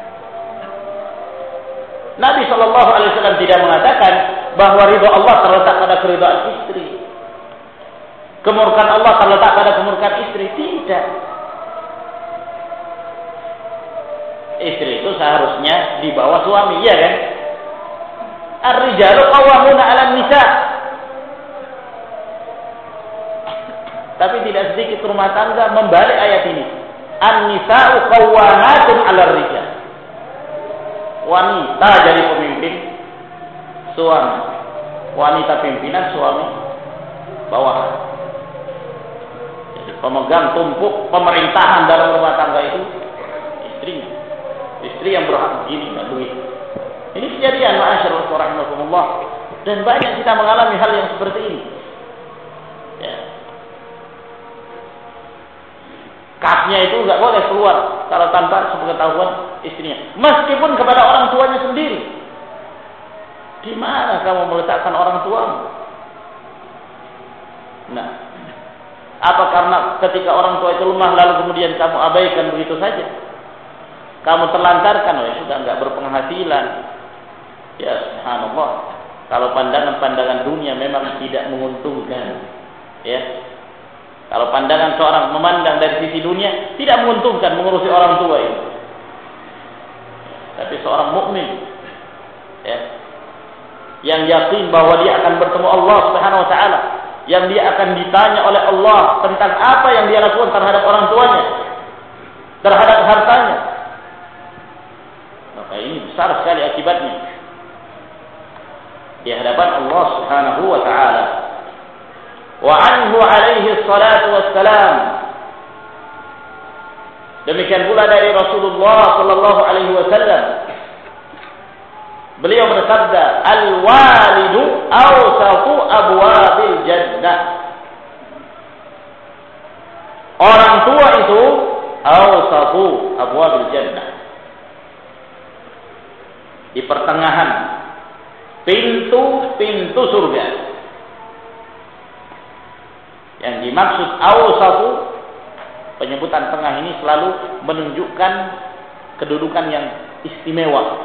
Nabi sallallahu alaihi wasallam tidak mengatakan bahwa ridha Allah terletak pada keridhaan istri. Kemurkaan Allah terletak pada kemurkaan istri, tidak. Istri itu seharusnya di bawah suami, ya kan? Ar-rijalu qawwamuna 'alan nisa. Tapi tidak sedikit rumah tangga membalik ayat ini. An-nisa'u qawwamatun 'alar rijal. Wanita jadi pemimpin, suami. Wanita pimpinan, suami bawahan. Jadi pemegang tumpuk pemerintahan dalam rumah tangga itu istrinya. Istri yang berhak begini, enggak begitu. Ini kejadian ma'asyiral rahimakumullah, dan banyak kita mengalami hal yang seperti ini. Ya. Kasnya itu nggak boleh keluar kalau tanpa sepengetahuan istrinya. Meskipun kepada orang tuanya sendiri. Di mana kamu meletakkan orang tuamu? Nah, apa karena ketika orang tua itu lemah lalu kemudian kamu abaikan begitu saja? Kamu terlantarkan, oh ya sudah nggak berpenghasilan. Ya subhanallah. Kalau pandangan-pandangan dunia memang tidak menguntungkan, ya. Kalau pandangan seorang memandang dari sisi dunia tidak menguntungkan mengurusi orang tua itu. Tapi seorang mukmin, ya, yang yakin bahwa dia akan bertemu Allah Subhanahu wa taala, yang dia akan ditanya oleh Allah tentang apa yang dia lakukan terhadap orang tuanya, terhadap hartanya. Maka ini besar sekali akibatnya di hadapan Allah Subhanahu wa taala. Wa anhu alaihi salatu wassalam. Demikian pula dari Rasulullah sallallahu alaihi wasallam. Beliau bersabda, "Al-walidu awsatu abwabil jannah." Orang tua itu awsatu abwabil jannah. Di pertengahan pintu-pintu surga. Yang dimaksud awsatu, penyebutan tengah ini selalu menunjukkan kedudukan yang istimewa.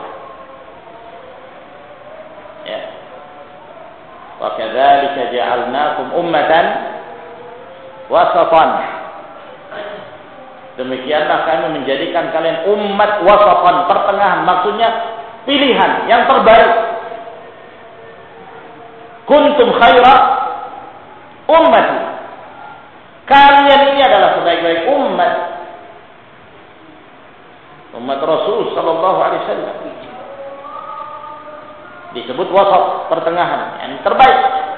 Ya. Wa kadzalika ja'alnakum ummatan wasatan. Demikianlah kami menjadikan kalian umat wasatan, pertengahan, maksudnya pilihan yang terbaik. Kuntum khaira ummati. Kalian ini adalah sebaik-baik umat Rasul sallallahu alaihi wasallam. Disebut wasat, pertengahan, yang terbaik.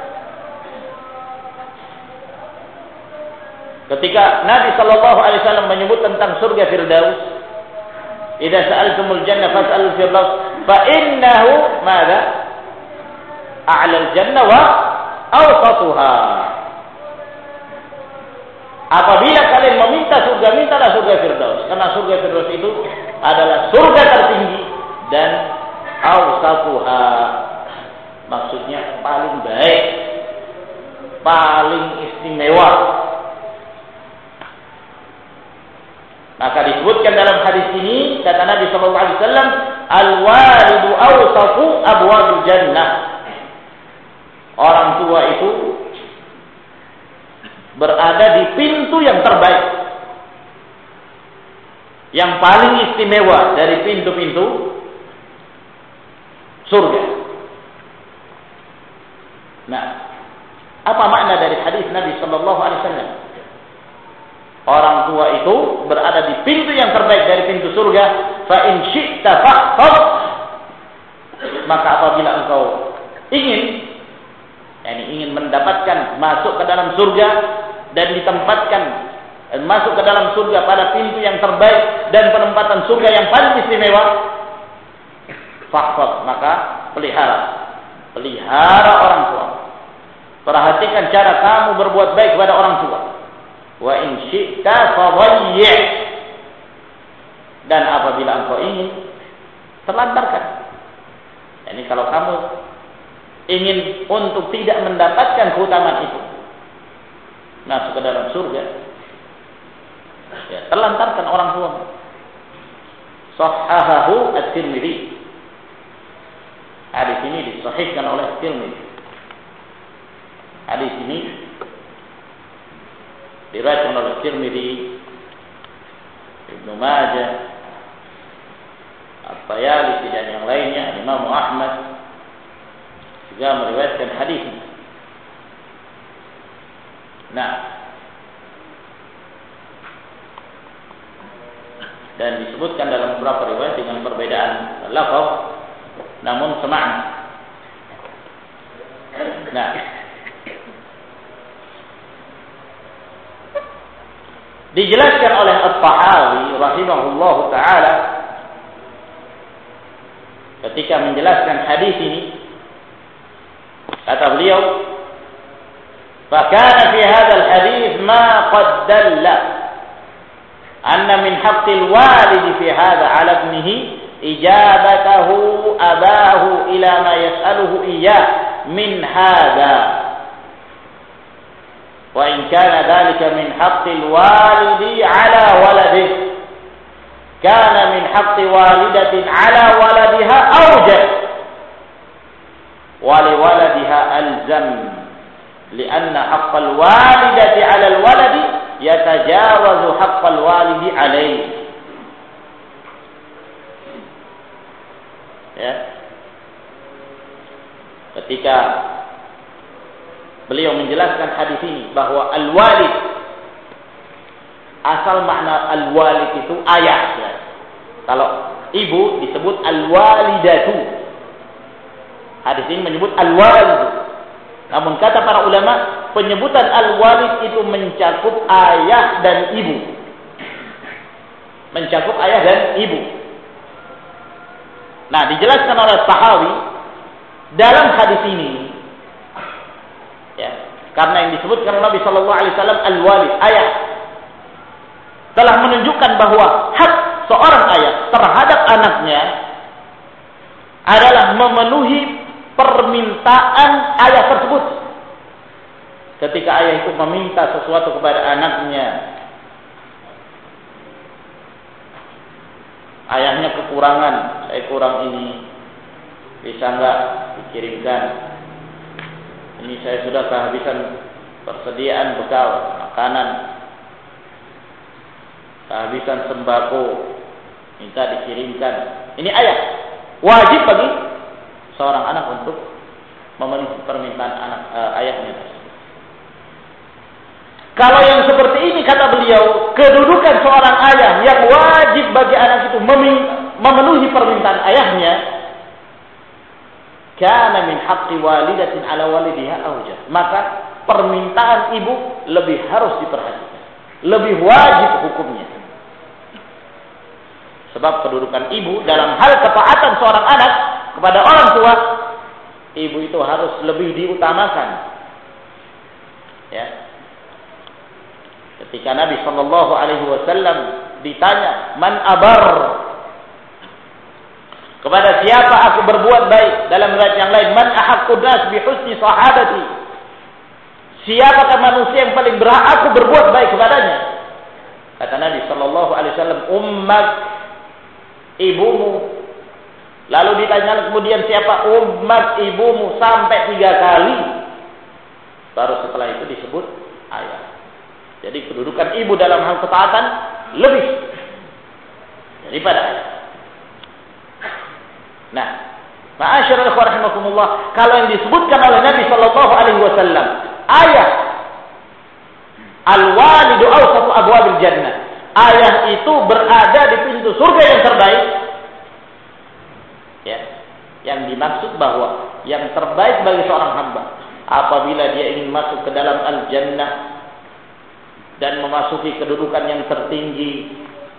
Ketika Nabi sallallahu alaihi wasallam menyebut tentang surga Firdaus, "Idza sa'altumul jannah fas'alul firdaus, fa innahu madza? A'lal jannah wa awsatuha." Apabila kalian meminta surga, mintalah surga Firdaus. Karena surga Firdaus itu adalah surga tertinggi dan awsatuha, maksudnya paling baik, paling istimewa. Maka disebutkan dalam hadis ini, kata Nabi sallallahu alaihi wasallam, "Al-walidu awsatu abwabil jannah." Orang tua itu berada di pintu yang terbaik, yang paling istimewa dari pintu-pintu surga. Nah, apa makna dari hadis Nabi sallallahu alaihi wasallam? Orang tua itu berada di pintu yang terbaik dari pintu surga. Fa in syi'ta fa'tab, maka apabila engkau ingin mendapatkan masuk ke dalam surga dan ditempatkan masuk ke dalam surga pada pintu yang terbaik dan penempatan surga yang paling istimewa, fahfaz, maka pelihara orang tua. Perhatikan cara kamu berbuat baik kepada orang tua. Wa in syi'ta fadayyi', dan apabila engkau ingin, terlantarkan. Ini kalau kamu ingin untuk tidak mendapatkan keutamaan itu, masuk ke dalam surga, ya, terlantarkan orang tua. Sahhahahu at-Tirmidzi. Hadis ini disahihkan oleh Tirmidzi. Hadis ini diriwayatkan oleh Tirmidzi, Ibnu Majah, At-Tayalisi dan yang lainnya, Imam Ahmad juga meriwayatkan hadis ini. Nah, dan disebutkan dalam beberapa riwayat dengan perbedaan lafaz, namun semakna. Nah, dijelaskan oleh At-Tahawi rahimahullahu taala ketika menjelaskan hadis ini, kata beliau, "Fa kana fi hadzal hadits ma qad dalla anna min haqqil walidi fi hadha 'ala ibnihi ijabatahu abahu ila ma yas'aluhu iyyah min hadha wa in kana dhalika min haqqil walidi 'ala waladihi kana min haqqi walidatin 'ala waladiha awjab wa li waladiha alzam li'anna haqqal walidati 'ala al-waladi yatajawazu haqqal walidi 'alayhi. Ya. Ketika beliau menjelaskan hadis ini bahwa al-walid, asal makna al-walid itu ayah. Ya. Kalau ibu disebut al-walidatu. Hadis ini menyebut al-walid. Namun kata para ulama, penyebutan al-walid itu mencakup ayah dan ibu. Mencakup ayah dan ibu. Nah, dijelaskan oleh Tahawi dalam hadis ini, ya, karena yang disebutkan Nabi Shallallahu Alaihi Wasallam al-walid, ayah, telah menunjukkan bahwa hak seorang ayah terhadap anaknya adalah memenuhi permintaan ayah tersebut. Ketika ayah itu meminta sesuatu kepada anaknya, ayahnya kekurangan, saya kurang ini, bisa enggak dikirimkan? Ini saya sudah kehabisan persediaan bekal makanan, kehabisan sembako, minta dikirimkan. Ini ayah. Wajib bagi seorang anak untuk memenuhi permintaan ayahnya. Kalau yang seperti ini, kata beliau, kedudukan seorang ayah yang wajib bagi anak itu memenuhi permintaan ayahnya, kana min haqqi walidatin ala walidiha awjah, maka permintaan ibu lebih harus diperhatikan, lebih wajib hukumnya. Sebab kedudukan ibu dalam hal ketaatan seorang anak kepada orang tua, ibu itu harus lebih diutamakan. Ya. Ketika Nabi Shallallahu Alaihi Wasallam ditanya, man abar, kepada siapa aku berbuat baik, dalam riwayat yang lain, man ahaqqun nas bi husni sahabati, siapakah manusia yang paling berhak aku berbuat baik kepadanya? Kata Nabi Shallallahu Alaihi Wasallam, ummat, ibumu. Lalu ditanya kemudian siapa? Ummat, ibumu, sampai 3 kali. Baru setelah itu disebut ayah. Jadi kedudukan ibu dalam hal ketaatan lebih daripada ayah. Nah, ma'asyiral ikhwah rahimakumullah, kalau yang disebutkan oleh Nabi sallallahu alaihi wasallam, ayah al-walidu awsatu abwabil jannah, ayah itu berada di pintu surga yang terbaik. Ya, yang dimaksud bahwa yang terbaik bagi seorang hamba apabila dia ingin masuk ke dalam al-jannah dan memasuki kedudukan yang tertinggi,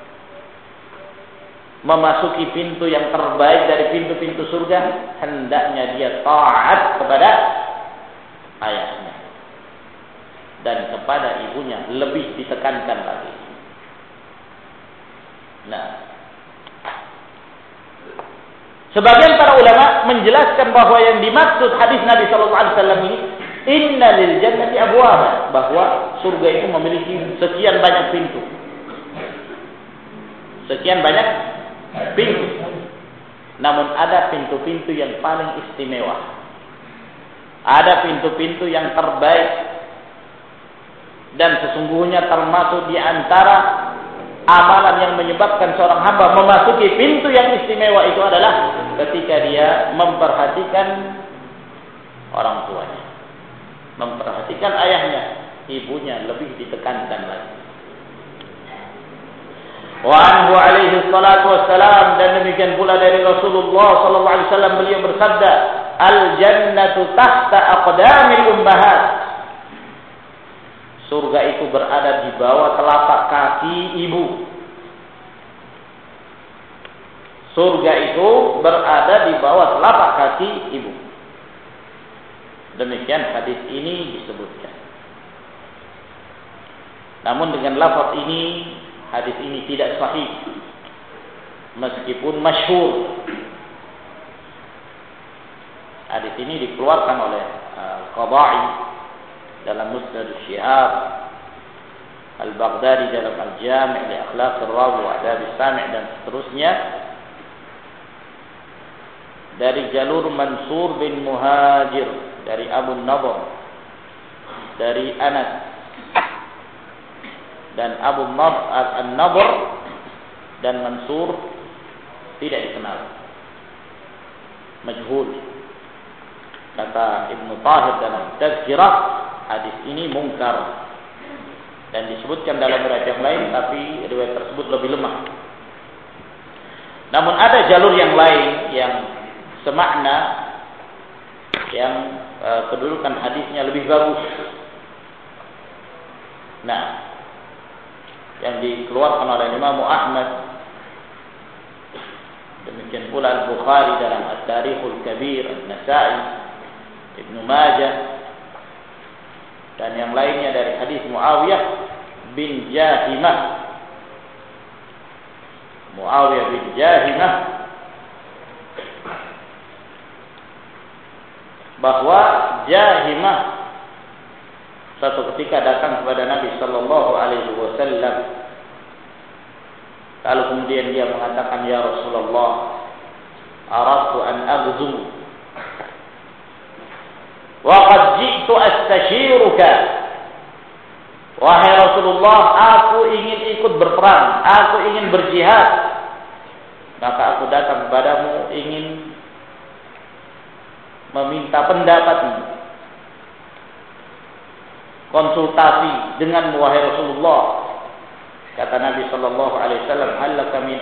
memasuki pintu yang terbaik dari pintu-pintu surga, hendaknya dia taat kepada ayahnya dan kepada ibunya lebih ditekankan lagi. Nah, sebagian para ulama menjelaskan bahwa yang dimaksud hadis Nabi sallallahu alaihi wasallam ini, inna lil jannati abwaba, bahwa surga itu memiliki sekian banyak pintu. Sekian banyak pintu. Namun ada pintu-pintu yang paling istimewa. Ada pintu-pintu yang terbaik. Dan sesungguhnya termasuk di antara amalan yang menyebabkan seorang hamba memasuki pintu yang istimewa itu adalah ketika dia memperhatikan orang tuanya, memperhatikan ayahnya, ibunya lebih ditekankan lagi. Wa anhu alaihi salatu wassalam, dan demikian pula dari Rasulullah sallallahu alaihi wasallam, beliau bersabda, al jannatu tahta aqdamil ummahat, surga itu berada di bawah telapak kaki ibu. Surga itu berada di bawah telapak kaki ibu. Demikian hadis ini disebutkan. Namun dengan lafaz ini hadis ini tidak sahih meskipun masyhur. Hadis ini dikeluarkan oleh Al-Qadha'i dalam Musnad Syihab, Al-Baghdadi dalam Al-Jami' li Akhlaq ar-Rawi wa Adab as-Sami' dan seterusnya dari jalur Mansur bin Muhajir dari Abu Nadhr dari Anas, dan Abu Nadhr dan Mansur tidak dikenal, majhul. Kata Ibnu Tahir dalam Tazkirah, hadis ini mungkar dan disebutkan dalam riwayat yang lain, tapi riwayat tersebut lebih lemah. Namun ada jalur yang lain yang semakna, yang kedudukan hadisnya lebih bagus. Nah, yang dikeluarkan oleh Imam Ahmad, demikian pula Al-Bukhari dalam At-Tarikhul Kabir, An-Nasa'i, Ibnu Majah, dan yang lainnya dari hadis Muawiyah bin Jahimah. Muawiyah bin Jahimah bahwa Jahimah suatu ketika datang kepada Nabi sallallahu alaihi wasallam, lalu kemudian dia mengatakan, ya Rasulullah, aradtu an aghzu wa qad ji'tu astashiruka. Wahai Rasulullah, aku ingin ikut berperang, aku ingin berjihad, maka aku datang kepadamu ingin meminta pendapatmu, konsultasi dengan wahai Rasulullah. Kata Nabi sallallahu alaihi wasallam, hal laka min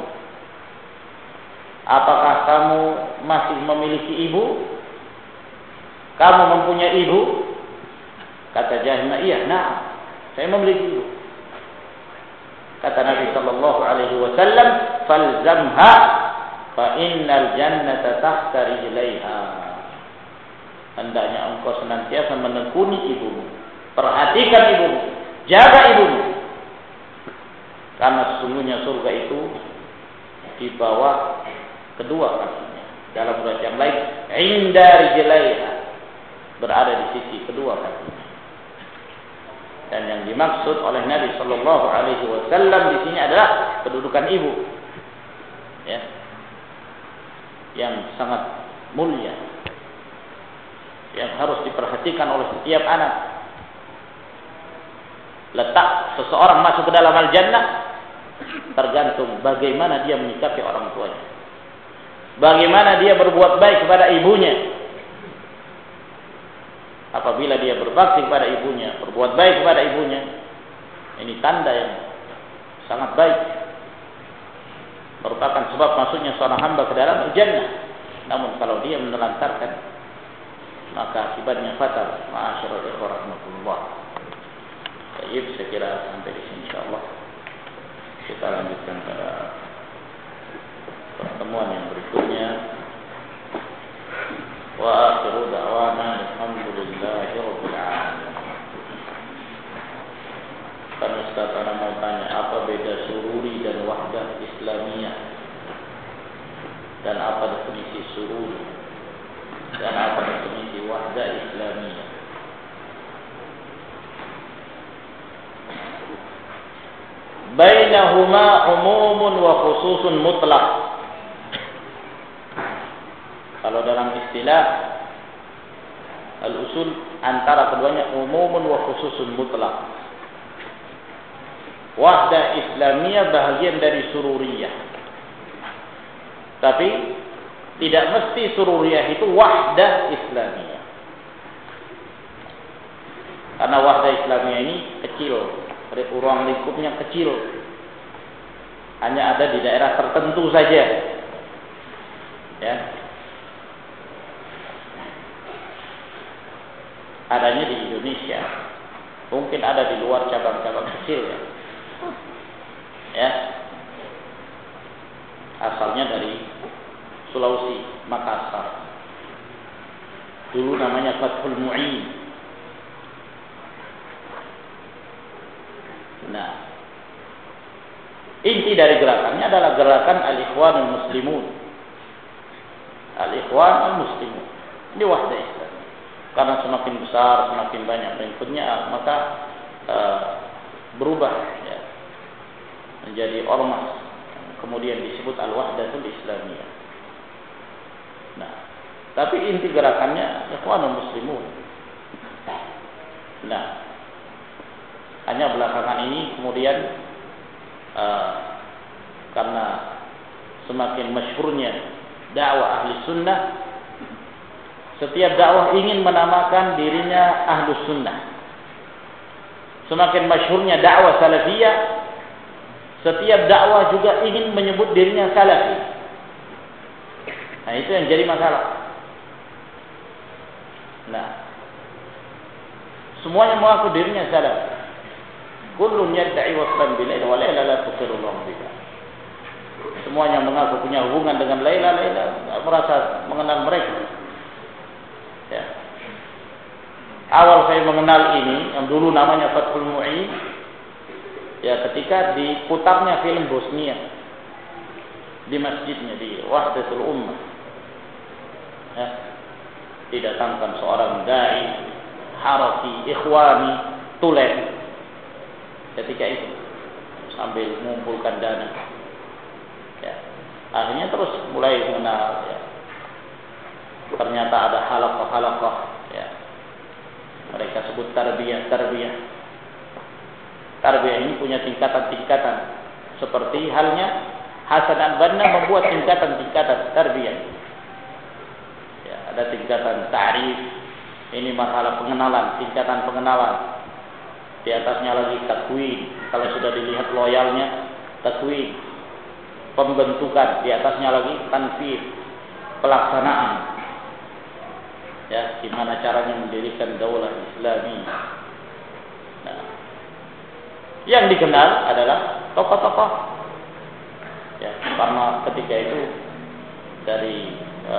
apakah kamu masih memiliki ibu? Kamu mempunyai ibu? Kata Jahimah, iya, nah, saya memiliki ibu. Kata Nabi sallallahu alaihi wasallam, falzamha fa innal jannata tahta rijlaiha. Hendaknya engkau senantiasa menekuni ibumu, perhatikan ibumu, jaga ibumu, karena sesungguhnya surga itu di bawah kedua kakinya. Dalam riwayat yang lain, inda rijlaiha, berada di sisi kedua kakinya. Dan yang dimaksud oleh Nabi sallallahu alaihi wasallam di sini adalah kedudukan ibu, ya, yang sangat mulia, yang harus diperhatikan oleh setiap anak. Letak seseorang masuk ke dalam al-jannah tergantung bagaimana dia menyikapi orang tuanya, bagaimana dia berbuat baik kepada ibunya. Apabila dia berbakti kepada ibunya, berbuat baik kepada ibunya, ini tanda yang sangat baik, merupakan sebab masuknya seorang hamba ke dalam jannah. Namun kalau dia menelantarkan, maka akibatnya fatal. Ma'asyiral ikhwah rahimakumullah. Baik, saya kira sampai di sini insyaallah. Kita lanjutkan pada pertemuan yang berikutnya. Wa akhiru da'wana alhamdulillahi rabbil alamin. Kan Ustaz ana mau tanya, apa beda sururi dan wahdah Islamiyah? Dan apa definisi sururi? Dan apa definisi wahdah Islamiyah? Bainahuma umumun wa khususun mutlaq. Kalau dalam istilah al-usul, antara keduanya umumun wa khususun mutlaq. Wahdah Islamiyah bahagian dari sururiyah, tapi tidak mesti sururiyah itu wahdah Islamiyah, karena wahdah Islamiyah ini kecil, ruang lingkupnya kecil, hanya ada di daerah tertentu saja, ya. Adanya di Indonesia, mungkin ada di luar cabang-cabang kecil, ya. Asalnya dari Sulawesi, Makassar. Dulu namanya Fathul Mu'in. Nah, inti dari gerakannya adalah gerakan Al-Ikhwanul Muslimun. Al-Ikhwan Al-Muslimun. Ini wahdah Islam. Karena semakin besar, semakin banyak pengikutnya, maka berubah ya, menjadi ormas. Kemudian disebut Al-Wahdatul Islamiyah. Nah, tapi inti gerakannya Ikhwanul Muslimun. Nah, hanya belakangan ini kemudian karena semakin masyhurnya dakwah ahli sunnah, setiap dakwah ingin menamakan dirinya ahli sunnah. Semakin masyhurnya dakwah salafiyah, setiap dakwah juga ingin menyebut dirinya salafi. Nah, itu yang jadi masalah. Nah, semuanya mengaku dirinya salafi. Kullun yad'i waslan bil lail wa laila la tuqirullah biha. Semuanya mengaku punya hubungan dengan Laila, merasa mengenal mereka. Ya. Awal saya mengenal ini, yang dulu namanya Fathul Mu'in, ya ketika diputarnya film Bosnia di masjidnya di Wahdatul Ummah. Ya. Didatangkan seorang dai, haraki, ikhwani, tulen. Ketika itu sambil mengumpulkan dana, ya, akhirnya terus mulai mengenal. Ya. Ternyata ada halaqah-halaqah, ya. Mereka sebut tarbiyah. Tarbiyah ini punya tingkatan-tingkatan. Seperti halnya Hasan al-Banna membuat tingkatan-tingkatan tarbiyah. Ya, ada tingkatan ta'rif. Ini masalah pengenalan, tingkatan pengenalan. Di atasnya lagi takwin. Kalau sudah dilihat loyalnya, takwin. Pembentukan. Di atasnya lagi tanfid, pelaksanaan. Ya, gimana caranya mendirikan daulah Islami. Nah, yang dikenal adalah tokoh-tokoh. Ya, karena ketika itu dari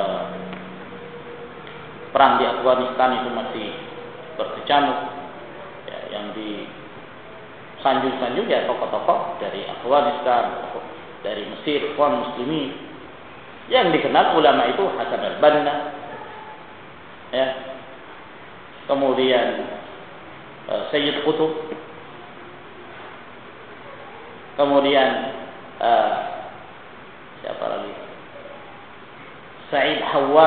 perang di Afghanistan itu masih berkecamuk. Yang di sanjung-sanjung ya tokoh-tokoh dari Afghanistan, dari Mesir, Ikhwan Muslimin. Yang dikenal ulama itu Hasan al-Banna, ya. Kemudian Sayyid Qutb, kemudian siapa lagi? Said Hawa,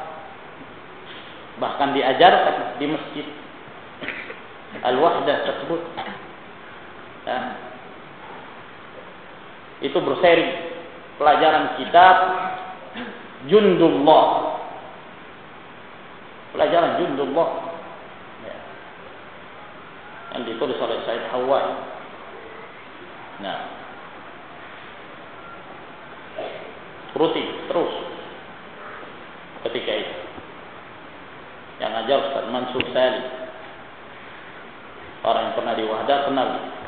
bahkan diajarkan di masjid Al-Wahdah tersebut. Ya. Itu berseri pelajaran kitab Jundullah. Pelajaran Jundullah. Ya. Yang ditulis oleh Said Hawa. Nah, rutin terus ketika itu. Yang ajar Ustaz Mansur Salih. Orang yang pernah di Wahdah kenal.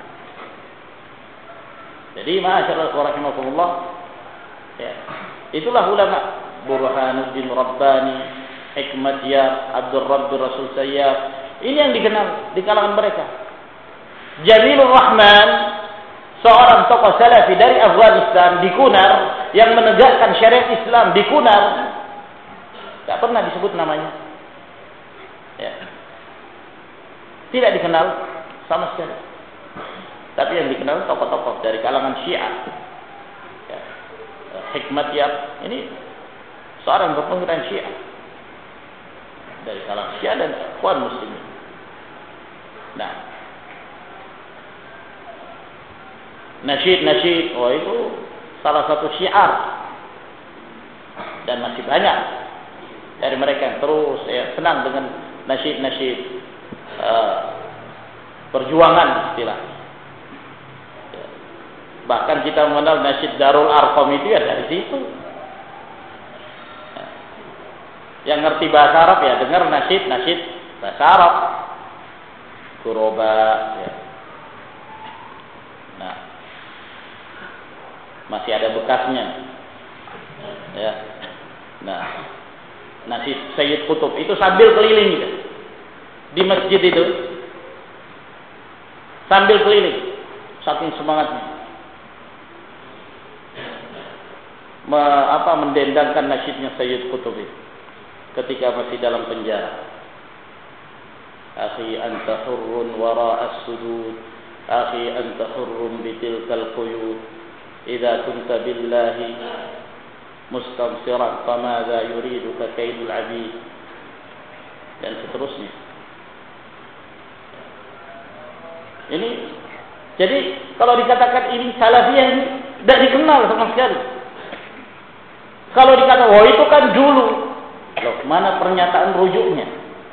Jadi ma'asyiral rahimakumullah, ya. Itulah ulama Burhanuddin Rabbani, Hikmatiyah, Abdul Rabb Rasul Sayyaf. Ini yang dikenal di kalangan mereka. Jamilur Rahman, seorang tokoh salafi dari Afghanistan di Kunar yang menegakkan syariat Islam di Kunar. Tak pernah disebut namanya. Ya. Tidak dikenal sama sekali. Tapi yang dikenal tokoh-tokoh dari kalangan Syiah. Ya. Hikmatiyah ini seorang berpemikiran Syiah. Dari kalangan Syiah dan Ikhwan Muslimin. Nah, nasyid, itu salah satu syiar. Dan masih banyak dari mereka yang terus senang dengan nasyid perjuangan istilah. Bahkan kita mengenal nasyid Darul Arqam itu ya dari situ. Yang ngerti bahasa Arab ya dengar nasyid bahasa Arab. Kuroba ya. Nah, masih ada bekasnya. Ya. Nah, nasyid Sayyid Qutb itu sambil keliling gitu. Di masjid itu sambil keliling saking semangatnya. mendendangkan nasyidnya Sayyid Qutbi ketika masih dalam penjara. Akhi anta hurrun wara'as sudud, akhi anta hurrun bitilkal quyud, idza kunta billahi mustamsiran famadza yuriduka kaidul abid, dan seterusnya. Ini jadi kalau dikatakan ini salafiyah, ini tidak dikenal sama sekali. Kalau dikatakan wah itu kan dulu, loh, mana pernyataan rujuknya?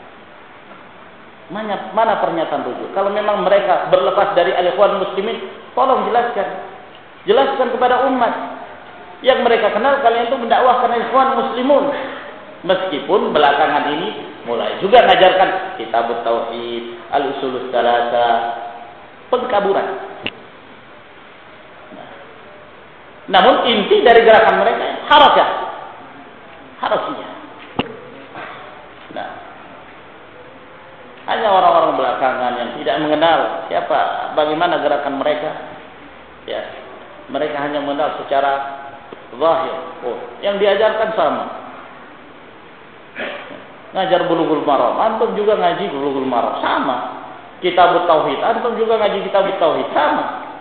Mana pernyataan rujuk? Kalau memang mereka berlepas dari al-ikhwan muslimin, tolong jelaskan kepada umat. Yang mereka kenal kalian itu mendakwahkan ikhwan muslimun. Meskipun belakangan ini mulai juga mengajarkan kitab tauhid, al-usulus tsalatsa, pengkaburan. Namun inti dari gerakan mereka harusnya. Nah, hanya orang-orang belakangan yang tidak mengenal bagaimana gerakan mereka. Ya, mereka hanya mengenal secara zahir. Oh, yang diajarkan sama. Ngajar Bulughul Maram, antum juga ngaji Bulughul Maram, sama. Kitab tauhid, antum juga ngaji kitab tauhid, sama.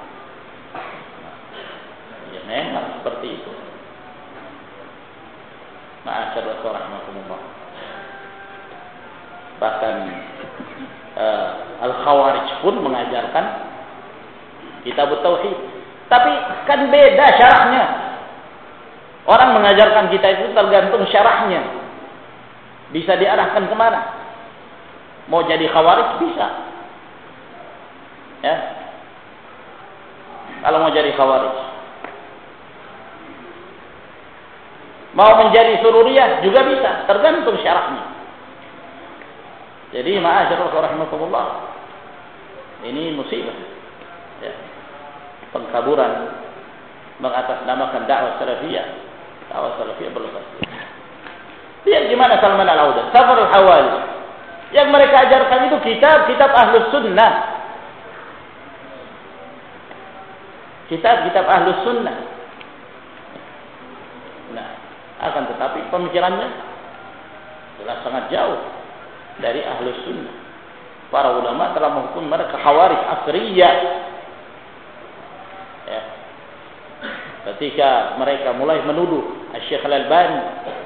Ya memang seperti itu. Ma'asyarul rahimakumullah. Bahkan Al-Khawarij pun mengajarkan kitab tauhid. Tapi kan beda syarahnya. Orang mengajarkan kita itu tergantung syarahnya. Bisa diarahkan kemana? Mau jadi Khawarij bisa. Ya. Kalau mau jadi Khawarij. Mau menjadi Sururiyah juga bisa, tergantung syarahnya. Jadi ma'asyarul rahimakumullah, ini musibah. Ya. Pengkaburan mengatasnamakan dakwah salafiyah. Dakwah salafiyah berlepas. Lihat gimana Salman Al-Auda, Safar Al-Hawali. Yang mereka ajarkan itu kitab-kitab Ahlus Sunnah. Kitab-kitab Ahlus Sunnah. Nah, akan tetapi pemikirannya jelas sangat jauh dari Ahlus Sunnah. Para ulama telah menghukum mereka Khawarij Asriyah. Ya. Ketika mereka mulai menuduh Syekh Al-Albani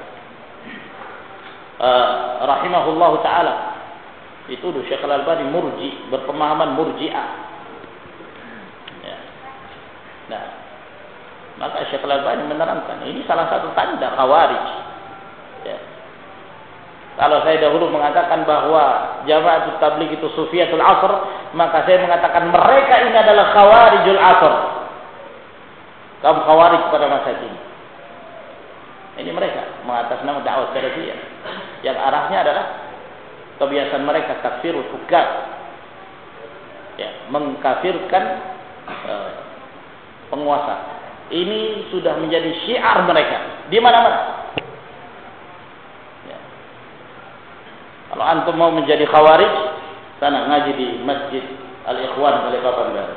rahimahullahu taala, dituduh Syekh Al-Albani murji, berpemahaman murji'ah. Ya. Nah, maka Syekh Al-Albani menerangkan ini salah satu tanda Khawarij. Ya. Kalau saya dahulu mengatakan bahwa Jama'atul Tabligh itu Sufiyatul Asr, maka saya mengatakan mereka ini adalah Khawarijul Asr. Kaum Khawarij pada masa kini. Ini mereka mengatasnamakan dakwah salafiyah yang arahnya adalah kebiasaan mereka takfirul hukam. Ya, mengkafirkan penguasa. Ini sudah menjadi syiar mereka di mana-mana. Ya. Kalau antum mau menjadi Khawarij, sana ngaji di Masjid Al-Ikhwan Balikpapan Baru.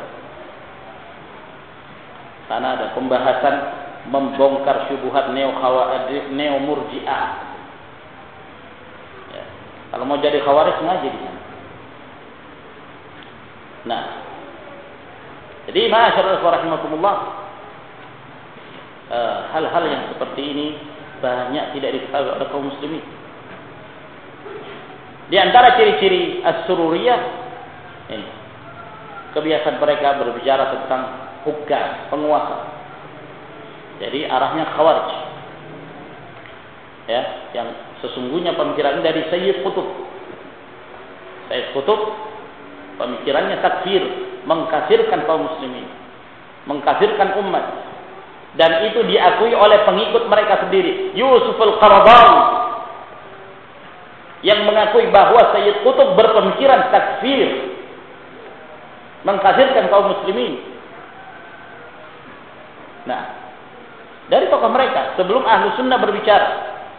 Sana ada pembahasan membongkar syubhat neo murji'ah. Ya. Kalau mau jadi Khawarij ngaji di sana. Nah, jadi ma'asyarul rahimakumullah, hal-hal yang seperti ini banyak tidak diketahui oleh kaum muslimin. Di antara ciri-ciri as-sururiyah ini, kebiasaan mereka berbicara tentang hukam, penguasa. Jadi arahnya Khawarij. Ya, yang sesungguhnya pemikiran dari Sayyid Qutb. Sayyid Qutb pemikirannya takfir, mengkafirkan kaum muslimin, mengkafirkan umat. Dan itu diakui oleh pengikut mereka sendiri. Yusuf Al-Qaradawi yang mengakui bahwa Sayyid Qutb berpemikiran takfir, mengkafirkan kaum muslimin. Nah, dari tokoh mereka sebelum Ahlu Sunnah berbicara,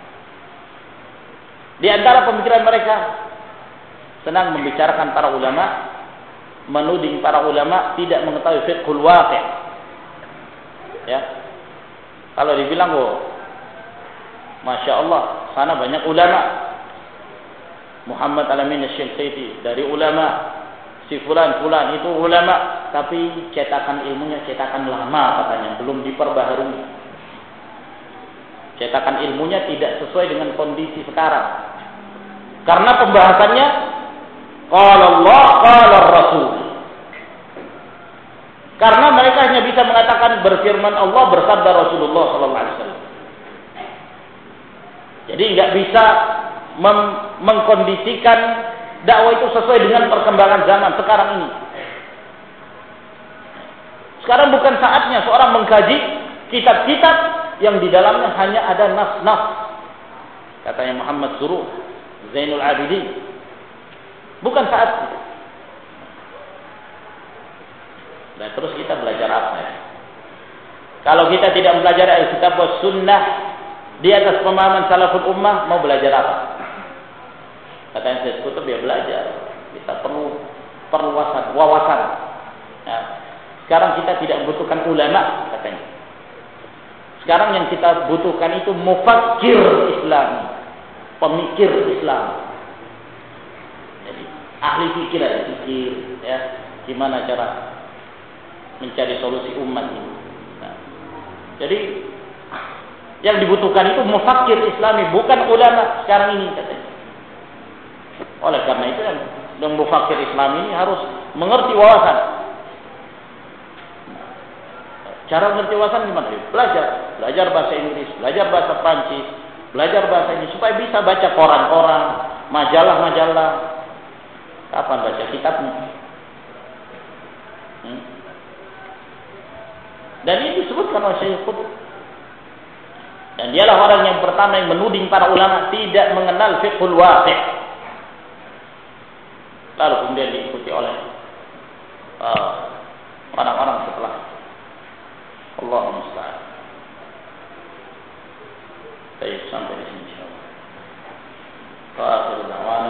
di antara pemikiran mereka senang membicarakan para ulama, menuding para ulama tidak mengetahui fiqhul waqi'. Ya. Kalau dibilang, oh, Masya Allah, sana banyak ulama. Muhammad Alamin Asy-Syafi'i dari ulama, si fulan itu ulama, tapi cetakan ilmunya cetakan lama katanya, belum diperbaharui. Cetakan ilmunya tidak sesuai dengan kondisi sekarang. Karena pembahasannya qala Allah, qala Rasul. Karena mereka hanya bisa mengatakan berfirman Allah, bersabda Rasulullah sallallahu alaihi wasallam. Jadi enggak bisa mengkondisikan dakwah itu sesuai dengan perkembangan zaman sekarang ini. Sekarang bukan saatnya seorang mengkaji kitab-kitab yang di dalamnya hanya ada nas-nas. Katanya Muhammad Suruh Zainul Abidin. Bukan saatnya. Dan terus kita belajar apa ya? Kalau kita tidak belajar Alkitab was Sunnah di atas pemahaman salaful ummah, mau belajar apa? Katanya Syekh Qutb, ya belajar. Kita perlu wawasan. Nah, sekarang kita tidak membutuhkan ulama, katanya. Sekarang yang kita butuhkan itu mufakkir Islam, pemikir Islam. Jadi ahli fikir, ya, gimana cara mencari solusi umat ini. Nah, jadi yang dibutuhkan itu mufakkir Islami, bukan ulama sekarang ini, katanya. Oleh karena itu yang mufakkir Islam ini harus mengerti wawasan. Cara mengerti wawasan gimana? Belajar bahasa Inggris, belajar bahasa Prancis, belajar bahasa ini supaya bisa baca koran-koran, majalah-majalah. Kapan baca kitabnya? Dan ini disebutkan oleh Syekh Qutb. Dan dialah orang yang pertama yang menuding para ulama tidak mengenal fiqhul waqi'. Lalu kemudian diikuti oleh orang-orang setelah. Allahu musta'an. Baik, sampai di sini insyaallah. Wa akhiru da'wana